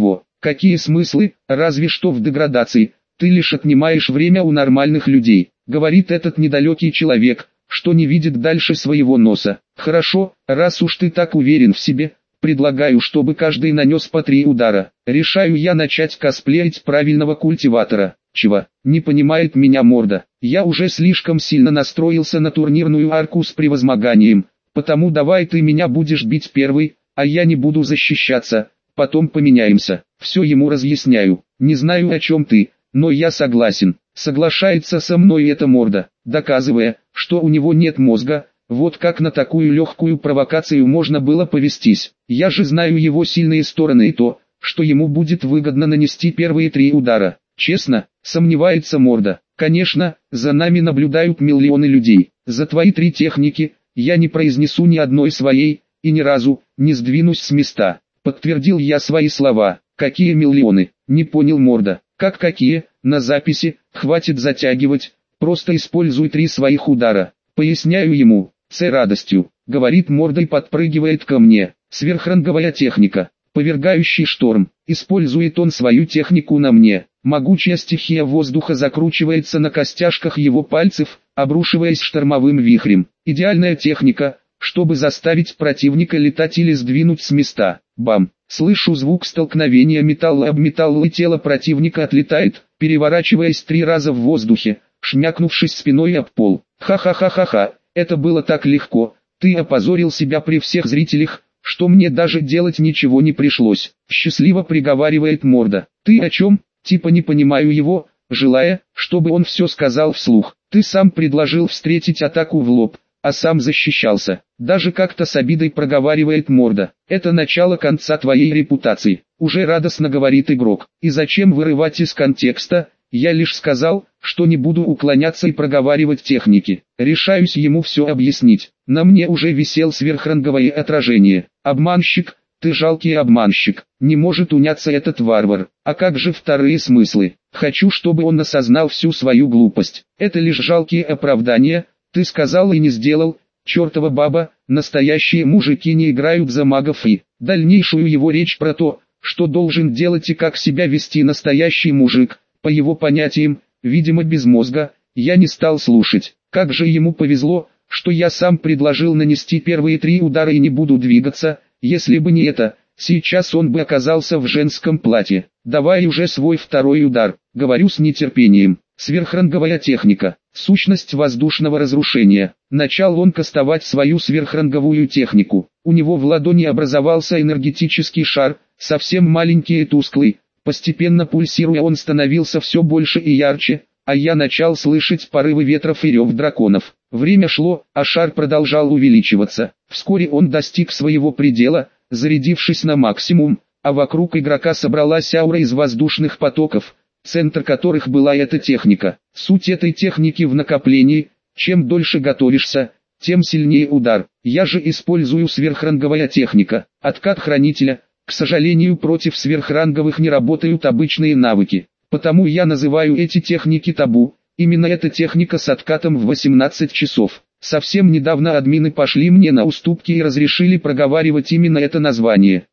Какие смыслы, разве что в деградации, ты лишь отнимаешь время у нормальных людей, говорит этот недалекий человек, что не видит дальше своего носа. Хорошо, раз уж ты так уверен в себе, предлагаю, чтобы каждый нанес по 3 удара. Решаю я начать косплеить правильного культиватора. Чего? Не понимает меня морда. Я уже слишком сильно настроился на турнирную арку с превозмоганием, потому давай ты меня будешь бить первый, а я не буду защищаться, потом поменяемся. Все ему разъясняю. Не знаю, о чем ты, но я согласен. Соглашается со мной эта морда, доказывая, что у него нет мозга. Вот как на такую легкую провокацию можно было повестись. Я же знаю его сильные стороны и то, что ему будет выгодно нанести первые 3 удара. Честно, сомневается морда. Конечно, за нами наблюдают миллионы людей. За твои 3 техники я не произнесу ни одной своей, и ни разу не сдвинусь с места. Подтвердил я свои слова. Какие миллионы? Не понял морда. Как какие? На записи, хватит затягивать, просто используй 3 своих удара. Поясняю ему, с радостью, говорит морда и подпрыгивает ко мне. Сверхранговая техника, повергающий шторм. Использует он свою технику на мне. Могучая стихия воздуха закручивается на костяшках его пальцев, обрушиваясь штормовым вихрем. Идеальная техника, чтобы заставить противника летать или сдвинуть с места. Бам! Слышу звук столкновения металла об металл, и тело противника отлетает, переворачиваясь 3 раза в воздухе, шмякнувшись спиной об пол. Ха-ха-ха-ха-ха, это было так легко, ты опозорил себя при всех зрителях, что мне даже делать ничего не пришлось. Счастливо приговаривает морда. Ты о чем? Типа не понимаю его, желая, чтобы он все сказал вслух. Ты сам предложил встретить атаку в лоб, а сам защищался. Даже как-то с обидой проговаривает морда. Это начало конца твоей репутации. Уже радостно говорит игрок. И зачем вырывать из контекста? Я лишь сказал, что не буду уклоняться и проговаривать техники. Решаюсь ему все объяснить. На мне уже висел сверхранговое отражение. Обманщик, ты жалкий обманщик. Не может уняться этот варвар. А как же вторые смыслы? Хочу, чтобы он осознал всю свою глупость. Это лишь жалкие оправдания. Ты сказал и не сделал. Чертова баба, настоящие мужики не играют за магов. И дальнейшую его речь про то, что должен делать и как себя вести настоящий мужик, по его понятиям, видимо без мозга, я не стал слушать. Как же ему повезло, что я сам предложил нанести первые 3 удара и не буду двигаться. Если бы не это, сейчас он бы оказался в женском платье. Давай уже свой второй удар, говорю с нетерпением. Сверхранговая техника, сущность воздушного разрушения. Начал он кастовать свою сверхранговую технику. У него в ладони образовался энергетический шар, совсем маленький и тусклый. Постепенно пульсируя, он становился все больше и ярче, а я начал слышать порывы ветров и рев драконов. Время шло, а шар продолжал увеличиваться. Вскоре он достиг своего предела, зарядившись на максимум, а вокруг игрока собралась аура из воздушных потоков, центр которых была эта техника. Суть этой техники в накоплении: чем дольше готовишься, тем сильнее удар. Я же использую сверхранговая техника, откат хранителя. К сожалению, против сверхранговых не работают обычные навыки, потому я называю эти техники табу. Именно эта техника с откатом в 18 часов. Совсем недавно админы пошли мне на уступки и разрешили проговаривать именно это название.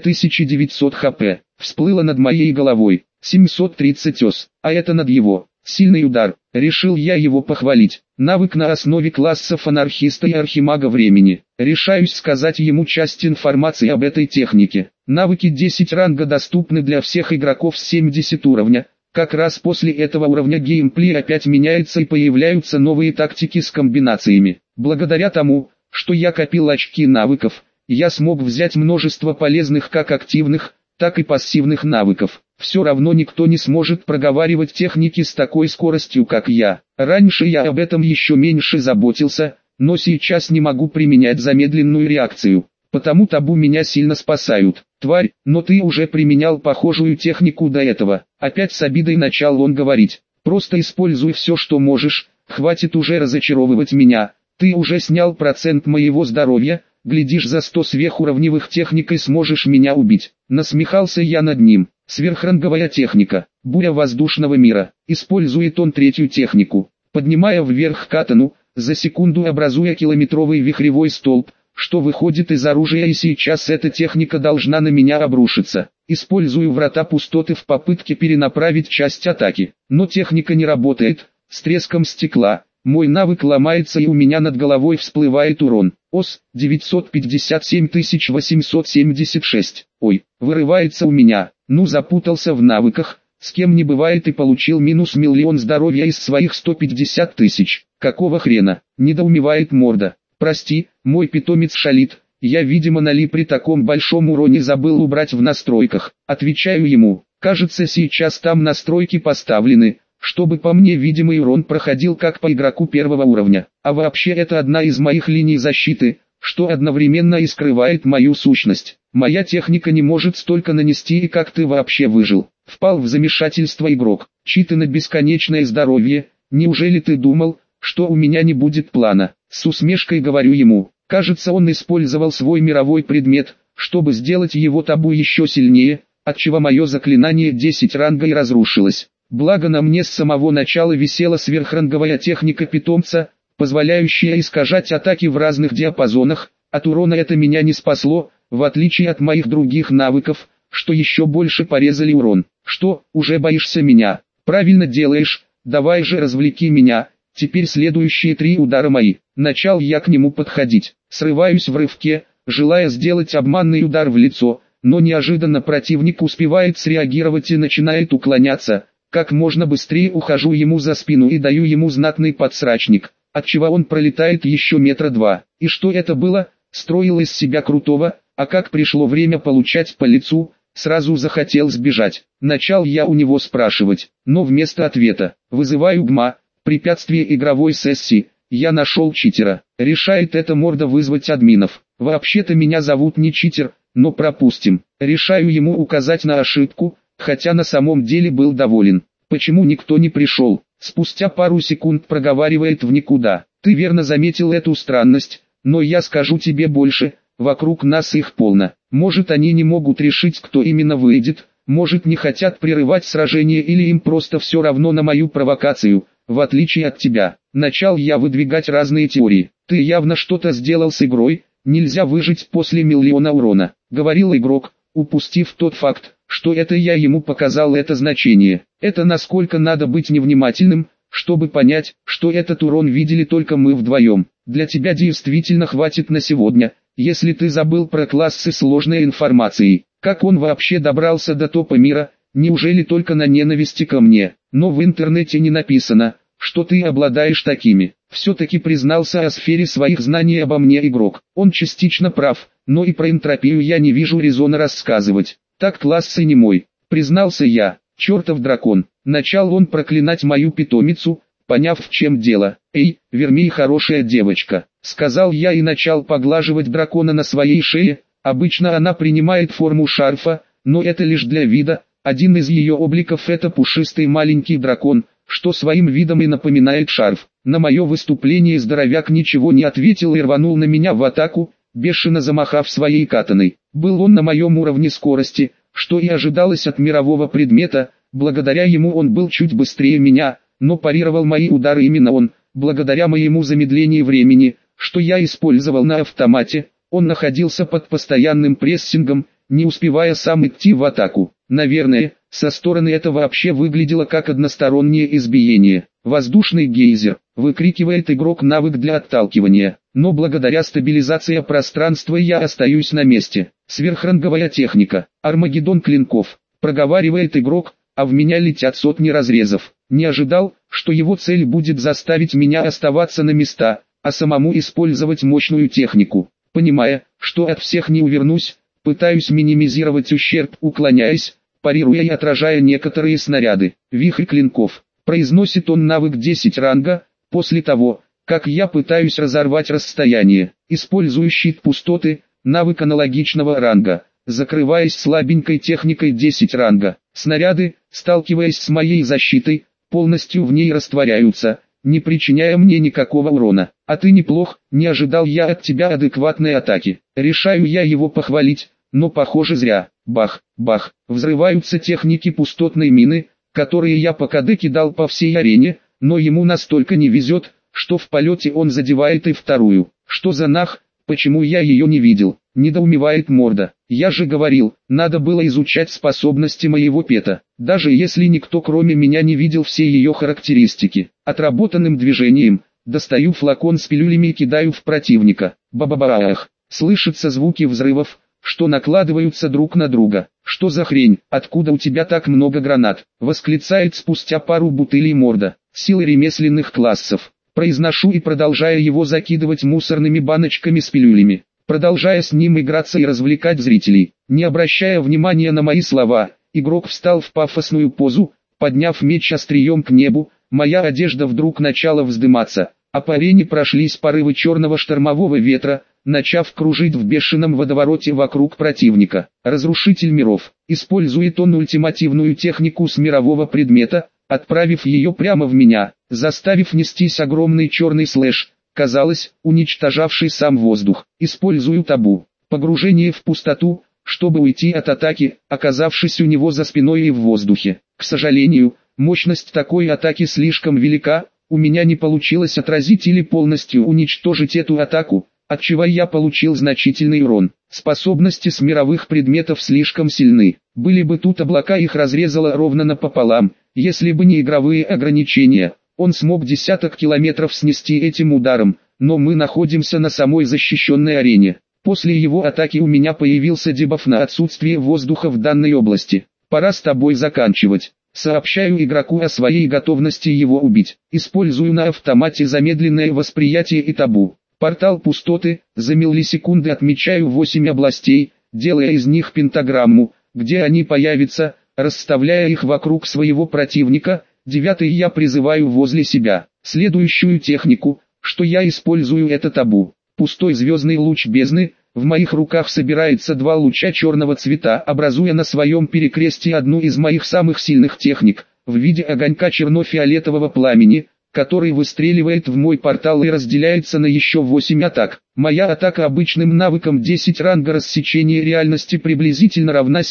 2900 хп. Всплыло над моей головой. 730 ос. А это над его. Сильный удар. Решил я его похвалить. Навык на основе классов анархиста и архимага времени. Решаюсь сказать ему часть информации об этой технике. Навыки 10 ранга доступны для всех игроков с 70 уровня. Как раз после этого уровня геймплей опять меняется и появляются новые тактики с комбинациями. Благодаря тому, что я копил очки навыков, я смог взять множество полезных как активных, так и пассивных навыков. Все равно никто не сможет проговаривать техники с такой скоростью, как я. Раньше я об этом еще меньше заботился, но сейчас не могу применять замедленную реакцию. Потому табу меня сильно спасают. Тварь, но ты уже применял похожую технику до этого. Опять с обидой начал он говорить. Просто используй все, что можешь, хватит уже разочаровывать меня. Ты уже снял процент моего здоровья, глядишь, за 100 сверхуровневых техник и сможешь меня убить. Насмехался я над ним. Сверхранговая техника, буря воздушного мира. Использует он 3-ю технику, поднимая вверх катану, за секунду образуя километровый вихревой столб. что выходит из оружия, и сейчас эта техника должна на меня обрушиться. Использую врата пустоты в попытке перенаправить часть атаки, но техника не работает. С треском стекла мой навык ломается, и у меня над головой всплывает урон. ОС 957 876. Ой, вырывается у меня. Ну, запутался в навыках, с кем не бывает, и получил минус 1 000 000 здоровья из своих 150 000. Какого хрена? Недоумевает морда. Прости, мой питомец шалит. Я, видимо, при таком большом уроне забыл убрать в настройках. Отвечаю ему. Кажется, сейчас там настройки поставлены, чтобы по мне видимый урон проходил как по игроку первого уровня. А вообще это одна из моих линий защиты, что одновременно и скрывает мою сущность. Моя техника не может столько нанести, и как ты вообще выжил? Впал в замешательство игрок. Читы на бесконечное здоровье. Неужели ты думал, что у меня не будет плана? С усмешкой говорю ему. Кажется, он использовал свой мировой предмет, чтобы сделать его табу еще сильнее, отчего мое заклинание 10 ранга и разрушилось. Благо на мне с самого начала висела сверхранговая техника питомца, позволяющая искажать атаки в разных диапазонах. От урона это меня не спасло, в отличие от моих других навыков, что еще больше порезали урон. Что, уже боишься меня? Правильно делаешь, давай же развлеки меня. Теперь следующие 3 удара мои. Начал я к нему подходить. Срываюсь в рывке, желая сделать обманный удар в лицо, но неожиданно противник успевает среагировать и начинает уклоняться. Как можно быстрее ухожу ему за спину и даю ему знатный подсрачник, отчего он пролетает еще 2 метра. И что это было? Строил из себя крутого, а как пришло время получать по лицу, сразу захотел сбежать. Начал я у него спрашивать, но вместо ответа вызываю ГМА. Препятствие игровой сессии. Я нашел читера. Решает эта морда вызвать админов. Вообще-то меня зовут не читер, но пропустим. Решаю ему указать на ошибку, хотя на самом деле был доволен. Почему никто не пришел? Спустя пару секунд проговаривает в никуда. Ты верно заметил эту странность, но я скажу тебе больше, вокруг нас их полно. Может, они не могут решить, кто именно выйдет, может, не хотят прерывать сражение, или им просто все равно на мою провокацию. В отличие от тебя, начал я выдвигать разные теории. Ты явно что-то сделал с игрой, нельзя выжить после 1 000 000 урона, говорил игрок, упустив тот факт, что это я ему показал это значение. Это насколько надо быть невнимательным, чтобы понять, что этот урон видели только мы вдвоем. Для тебя действительно хватит на сегодня, если ты забыл про классы сложной информации. Как он вообще добрался до топа мира? Неужели только на ненависти ко мне? Но в интернете не написано, что ты обладаешь такими. Все-таки признался о сфере своих знаний обо мне игрок. Он частично прав, но и про энтропию я не вижу резона рассказывать. Так классы не мой, признался я. Чертов дракон. Начал он проклинать мою питомицу, поняв, в чем дело. «Эй, Вермей, хорошая девочка», — сказал я и начал поглаживать дракона на своей шее. Обычно она принимает форму шарфа, но это лишь для вида. Один из ее обликов — это пушистый маленький дракон, что своим видом и напоминает шарф. На мое выступление здоровяк ничего не ответил и рванул на меня в атаку, бешено замахав своей катаной. Был он на моем уровне скорости, что и ожидалось от мирового предмета. Благодаря ему он был чуть быстрее меня, но парировал мои удары именно он. Благодаря моему замедлению времени, что я использовал на автомате, он находился под постоянным прессингом, не успевая сам идти в атаку. Наверное, со стороны это вообще выглядело как одностороннее избиение. Воздушный гейзер, выкрикивает игрок навык для отталкивания, но благодаря стабилизации пространства я остаюсь на месте. Сверхранговая техника, Армагеддон клинков, проговаривает игрок, а в меня летят сотни разрезов. Не ожидал, что его цель будет заставить меня оставаться на места, а самому использовать мощную технику. Понимая, что от всех не увернусь, пытаюсь минимизировать ущерб, уклоняясь, парируя и отражая некоторые снаряды. Вихрь клинков. Произносит он навык 10 ранга, после того, как я пытаюсь разорвать расстояние. Использую щит пустоты, навык аналогичного ранга, закрываясь слабенькой техникой 10 ранга. Снаряды, сталкиваясь с моей защитой, полностью в ней растворяются, не причиняя мне никакого урона. А ты неплох, не ожидал я от тебя адекватной атаки. Решаю я его похвалить, но похоже зря. Бах, бах, взрываются техники пустотной мины, которые я по КД кидал по всей арене, но ему настолько не везет, что в полете он задевает и вторую. Что за нах? Почему я ее не видел? Недоумевает морда. Я же говорил, надо было изучать способности моего пета. Даже если никто кроме меня не видел все ее характеристики. Отработанным движением, достаю флакон с пилюлями и кидаю в противника. Ба-ба-ба-ах. Слышатся звуки взрывов, что накладываются друг на друга. «Что за хрень? Откуда у тебя так много гранат?» — восклицает спустя пару бутылей морда. «Силы ремесленных классов». Произношу и продолжаю его закидывать мусорными баночками с пилюлями, продолжая с ним играться и развлекать зрителей. Не обращая внимания на мои слова, игрок встал в пафосную позу, подняв меч острием к небу. Моя одежда вдруг начала вздыматься, а по арене прошлись порывы черного штормового ветра, начав кружить в бешеном водовороте вокруг противника. Разрушитель миров использует он ультимативную технику с мирового предмета, отправив ее прямо в меня, заставив нестись огромный черный слэш, казалось, уничтожавший сам воздух. Использую табу, погружение в пустоту, чтобы уйти от атаки, оказавшись у него за спиной и в воздухе. К сожалению, мощность такой атаки слишком велика, у меня не получилось отразить или полностью уничтожить эту атаку, отчего я получил значительный урон. Способности с мировых предметов слишком сильны. Были бы тут облака, их разрезало ровно напополам. Если бы не игровые ограничения, он смог десяток километров снести этим ударом, но мы находимся на самой защищенной арене. После его атаки у меня появился дебаф на отсутствие воздуха в данной области. Пора с тобой заканчивать. Сообщаю игроку о своей готовности его убить. Использую на автомате замедленное восприятие и табу. Портал пустоты, за миллисекунды отмечаю 8 областей, делая из них пентаграмму, где они появятся, расставляя их вокруг своего противника. 9 я призываю возле себя. Следующую технику, что я использую, это табу. Пустой звездный луч бездны, в моих руках собирается 2 луча черного цвета, образуя на своем перекрестии одну из моих самых сильных техник, в виде огонька черно-фиолетового пламени, который выстреливает в мой портал и разделяется на еще 8 атак. Моя атака обычным навыком 10 ранга рассечения реальности приблизительно равна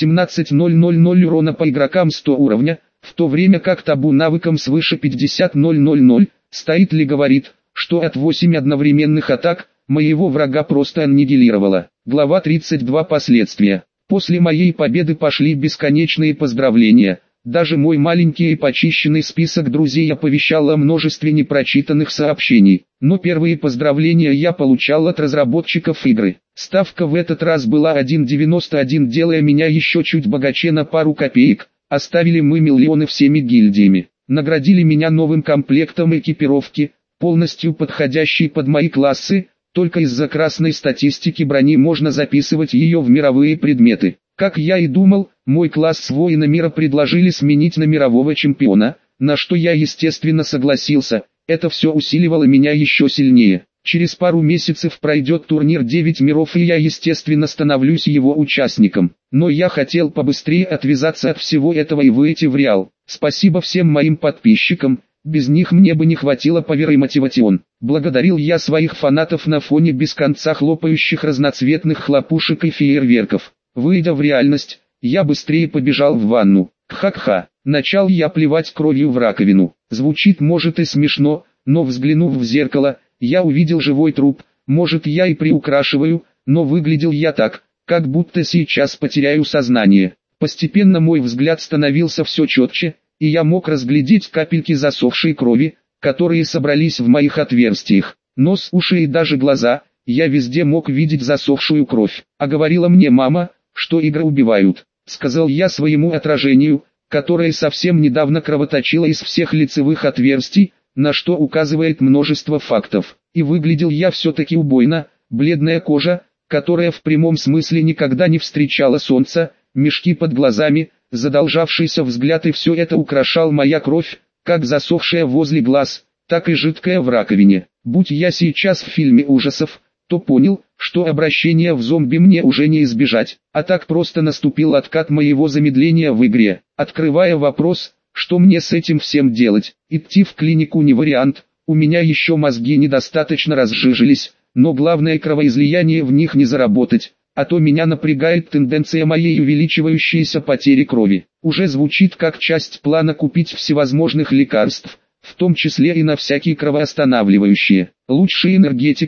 17,000 урона по игрокам 100 уровня, в то время как табу навыком свыше 50,000, стоит ли говорит, что от 8 одновременных атак, моего врага просто аннигилировало. Глава 32. Последствия. После моей победы пошли бесконечные поздравления. Даже мой маленький и почищенный список друзей оповещал о множестве непрочитанных сообщений. Но первые поздравления я получал от разработчиков игры. Ставка в этот раз была 1,91, делая меня еще чуть богаче на пару копеек. Оставили мы миллионы всеми гильдиями. Наградили меня новым комплектом экипировки, полностью подходящей под мои классы. Только из-за красной статистики брони можно записывать ее в мировые предметы. Как я и думал, мой класс воина мира предложили сменить на мирового чемпиона, на что я естественно согласился. Это все усиливало меня еще сильнее. Через пару месяцев пройдет турнир 9 миров, и я естественно становлюсь его участником. Но я хотел побыстрее отвязаться от всего этого и выйти в реал. Спасибо всем моим подписчикам, без них мне бы не хватило поверы и мотивацион. Благодарил я своих фанатов на фоне без конца хлопающих разноцветных хлопушек и фейерверков. Выйдя в реальность, я быстрее побежал в ванну. Ха-ха, начал я плевать кровью в раковину. Звучит может и смешно, но взглянув в зеркало, я увидел живой труп. Может я и приукрашиваю, но выглядел я так, как будто сейчас потеряю сознание. Постепенно мой взгляд становился все четче, и я мог разглядеть капельки засохшей крови, которые собрались в моих отверстиях. Нос, уши и даже глаза, я везде мог видеть засохшую кровь. А говорила мне мама, что игры убивают, сказал я своему отражению, которое совсем недавно кровоточило из всех лицевых отверстий, на что указывает множество фактов. И выглядел я все-таки убойно, бледная кожа, которая в прямом смысле никогда не встречала солнца, мешки под глазами, задолжавшийся взгляд, и все это украшал моя кровь, как засохшая возле глаз, так и жидкая в раковине. Будь я сейчас в фильме ужасов, то понял, что обращения в зомби мне уже не избежать, а так просто наступил откат моего замедления в игре. Открывая вопрос, что мне с этим всем делать, идти в клинику не вариант, у меня еще мозги недостаточно разжижились, но главное кровоизлияние в них не заработать, а то меня напрягает тенденция моей увеличивающейся потери крови. Уже звучит как часть плана купить всевозможных лекарств, в том числе и на всякие кровоостанавливающие. Лучший энергетик,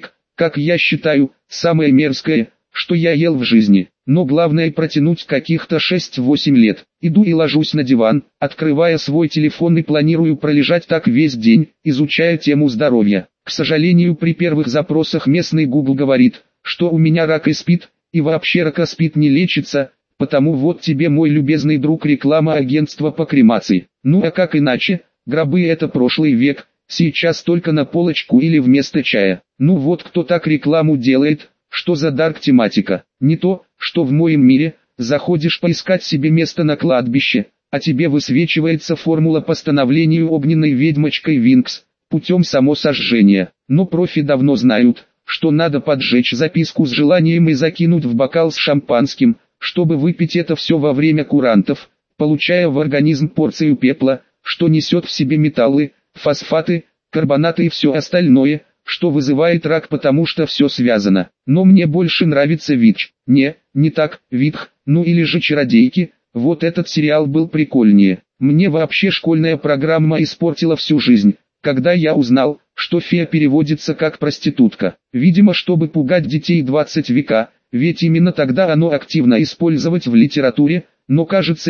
как я считаю, самое мерзкое, что я ел в жизни. Но главное протянуть каких-то 6-8 лет. Иду и ложусь на диван, открывая свой телефон и планирую пролежать так весь день, изучая тему здоровья. К сожалению, при первых запросах местный Google говорит, что у меня рак и СПИД, и вообще рак и СПИД не лечится, потому вот тебе, мой любезный друг, реклама агентства по кремации. Ну а как иначе, гробы это прошлый век, сейчас только на полочку или вместо чая. Ну вот кто так рекламу делает, что за дарк тематика. Не то, что в моем мире, заходишь поискать себе место на кладбище, а тебе высвечивается формула по становлению огненной ведьмочкой Винкс, путем самосожжения. Но профи давно знают, что надо поджечь записку с желанием и закинуть в бокал с шампанским, чтобы выпить это все во время курантов, получая в организм порцию пепла, что несет в себе металлы, фосфаты, карбонаты и все остальное, что вызывает рак, потому что все связано. Но мне больше нравится ВИЧ. Не так, ВИТХ, ну или же Чародейки, вот этот сериал был прикольнее. Мне вообще школьная программа испортила всю жизнь, когда я узнал, что фея переводится как проститутка. Видимо, чтобы пугать детей 20 века, ведь именно тогда оно активно использовать в литературе, но кажется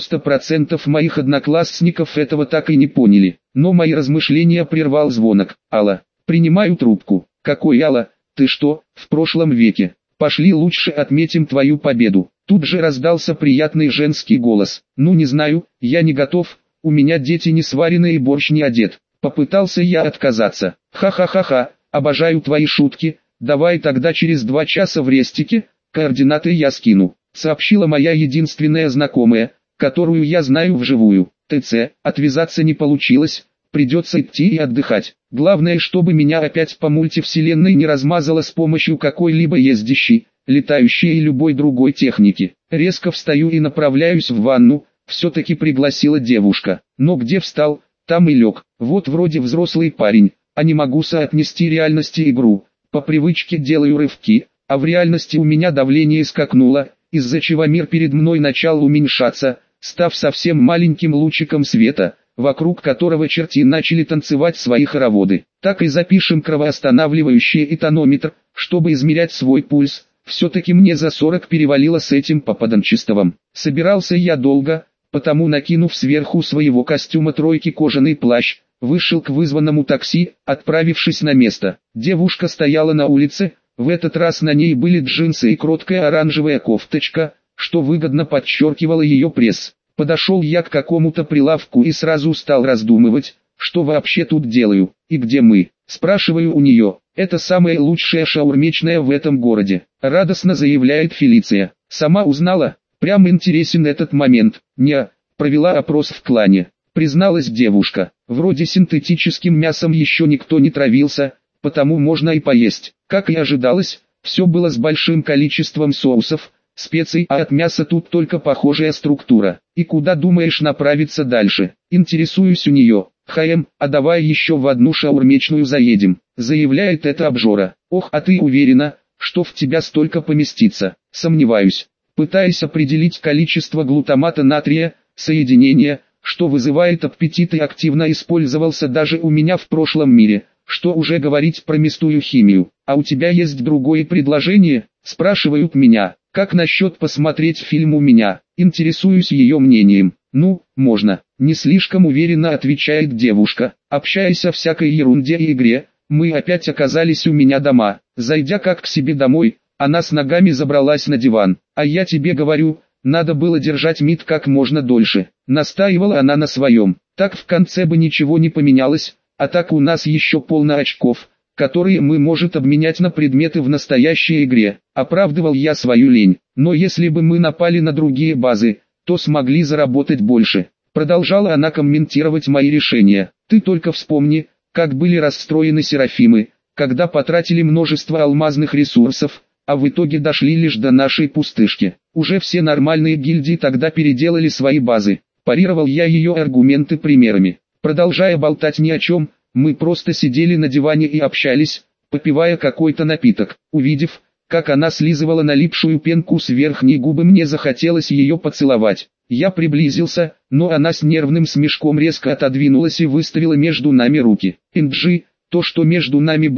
90% моих одноклассников этого так и не поняли. Но мои размышления прервал звонок. Алло, принимаю трубку. Какой Алло, ты что, в прошлом веке? Пошли лучше отметим твою победу. Тут же раздался приятный женский голос. Ну не знаю, я не готов, у меня дети не сварены и борщ не одет. Попытался я отказаться. Ха-ха-ха-ха, обожаю твои шутки, давай тогда через 2 часа в рестике, координаты я скину, сообщила моя единственная знакомая, которую я знаю вживую. ТЦ, отвязаться не получилось, придется идти и отдыхать. Главное, чтобы меня опять по мультивселенной не размазало с помощью какой-либо ездящей, летающей и любой другой техники. Резко встаю и направляюсь в ванну, все-таки пригласила девушка. Но где встал, там и лег. Вот вроде взрослый парень, а не могу соотнести реальность и игру. По привычке делаю рывки, а в реальности у меня давление скакнуло, из-за чего мир перед мной начал уменьшаться, став совсем маленьким лучиком света, вокруг которого черти начали танцевать свои хороводы. Так и запишем кровоостанавливающий и тонометр, чтобы измерять свой пульс. Все-таки мне за 40 перевалило с этим попаданчеством. Собирался я долго, потому, накинув сверху своего костюма тройки кожаный плащ, вышел к вызванному такси, отправившись на место. Девушка стояла на улице, в этот раз на ней были джинсы и короткая оранжевая кофточка, что выгодно подчеркивало ее пресс. Подошел я к какому-то прилавку и сразу стал раздумывать, что вообще тут делаю, и где мы. Спрашиваю у нее, это самая лучшая шаурмечная в этом городе, радостно заявляет Фелиция. Сама узнала? Прям интересен этот момент. Не, провела опрос в клане, призналась девушка. Вроде синтетическим мясом еще никто не травился, потому можно и поесть. Как и ожидалось, все было с большим количеством соусов, специй, а от мяса тут только похожая структура. И куда думаешь направиться дальше? Интересуюсь у нее. А давай еще в одну шаурмечную заедем, заявляет эта обжора. Ох, а ты уверена, что в тебя столько поместится? Сомневаюсь. Пытаясь определить количество глутамата натрия, соединение, что вызывает аппетит и активно использовался даже у меня в прошлом мире, что уже говорить про мясную химию. А у тебя есть другое предложение? Спрашивают меня. Как насчет посмотреть фильм у меня? Интересуюсь ее мнением. Ну, можно. Не слишком уверенно отвечает девушка. Общаясь о всякой ерунде и игре, мы опять оказались у меня дома. Зайдя как к себе домой, она с ногами забралась на диван. А я тебе говорю, надо было держать МИД как можно дольше. Настаивала она на своем. Так в конце бы ничего не поменялось, а так у нас еще полно очков, которые мы может обменять на предметы в настоящей игре. Оправдывал я свою лень. Но если бы мы напали на другие базы, то смогли заработать больше. Продолжала она комментировать мои решения. Ты только вспомни, как были расстроены Серафимы, когда потратили множество алмазных ресурсов, а в итоге дошли лишь до нашей пустышки. Уже все нормальные гильдии тогда переделали свои базы. Парировал я ее аргументы примерами. Продолжая болтать ни о чем, мы просто сидели на диване и общались, попивая какой-то напиток. Увидев, как она слизывала налипшую пенку с верхней губы, мне захотелось ее поцеловать. Я приблизился, но она с нервным смешком резко отодвинулась и выставила между нами руки. Инджи, то, что между нами было,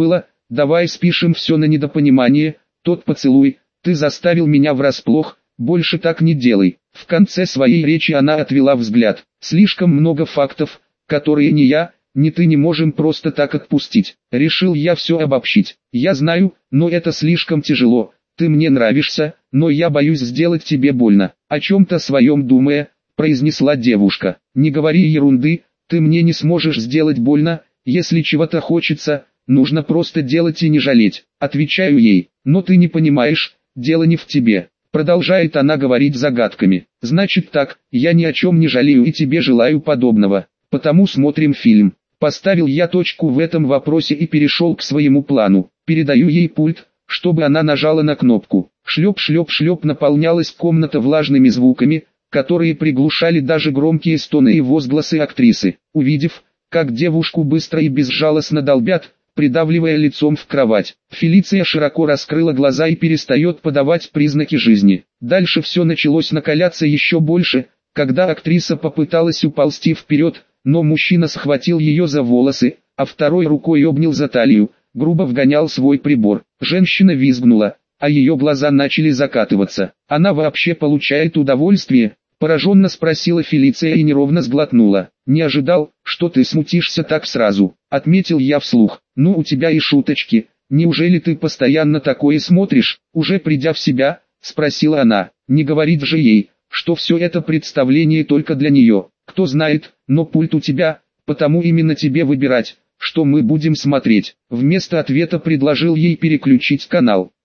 давай спишем все на недопонимание, тот поцелуй, ты заставил меня врасплох, больше так не делай. В конце своей речи она отвела взгляд. Слишком много фактов, которые ни я, ни ты не можем просто так отпустить. Решил я все обобщить. Я знаю, но это слишком тяжело. Ты мне нравишься, но я боюсь сделать тебе больно. О чем-то своем думая, произнесла девушка. Не говори ерунды, ты мне не сможешь сделать больно, если чего-то хочется, нужно просто делать и не жалеть. Отвечаю ей, но ты не понимаешь, дело не в тебе. Продолжает она говорить загадками. Значит так, я ни о чем не жалею и тебе желаю подобного. Потому смотрим фильм. Поставил я точку в этом вопросе и перешел к своему плану. Передаю ей пульт, чтобы она нажала на кнопку. Шлеп-шлеп-шлеп, наполнялась комната влажными звуками, которые приглушали даже громкие стоны и возгласы актрисы. Увидев, как девушку быстро и безжалостно долбят, придавливая лицом в кровать, Фелиция широко раскрыла глаза и перестает подавать признаки жизни. Дальше все началось накаляться еще больше, когда актриса попыталась уползти вперед, но мужчина схватил ее за волосы, а второй рукой обнял за талию, грубо вгонял свой прибор. Женщина визгнула, а ее глаза начали закатываться. Она вообще получает удовольствие? Пораженно спросила Фелиция и неровно сглотнула. Не ожидал, что ты смутишься так сразу, отметил я вслух. Ну у тебя и шуточки, неужели ты постоянно такое смотришь? Уже придя в себя, спросила она. Не говорит же ей, что все это представление только для нее. Кто знает, но пульт у тебя, потому именно тебе выбирать, что мы будем смотреть. Вместо ответа предложил ей переключить канал.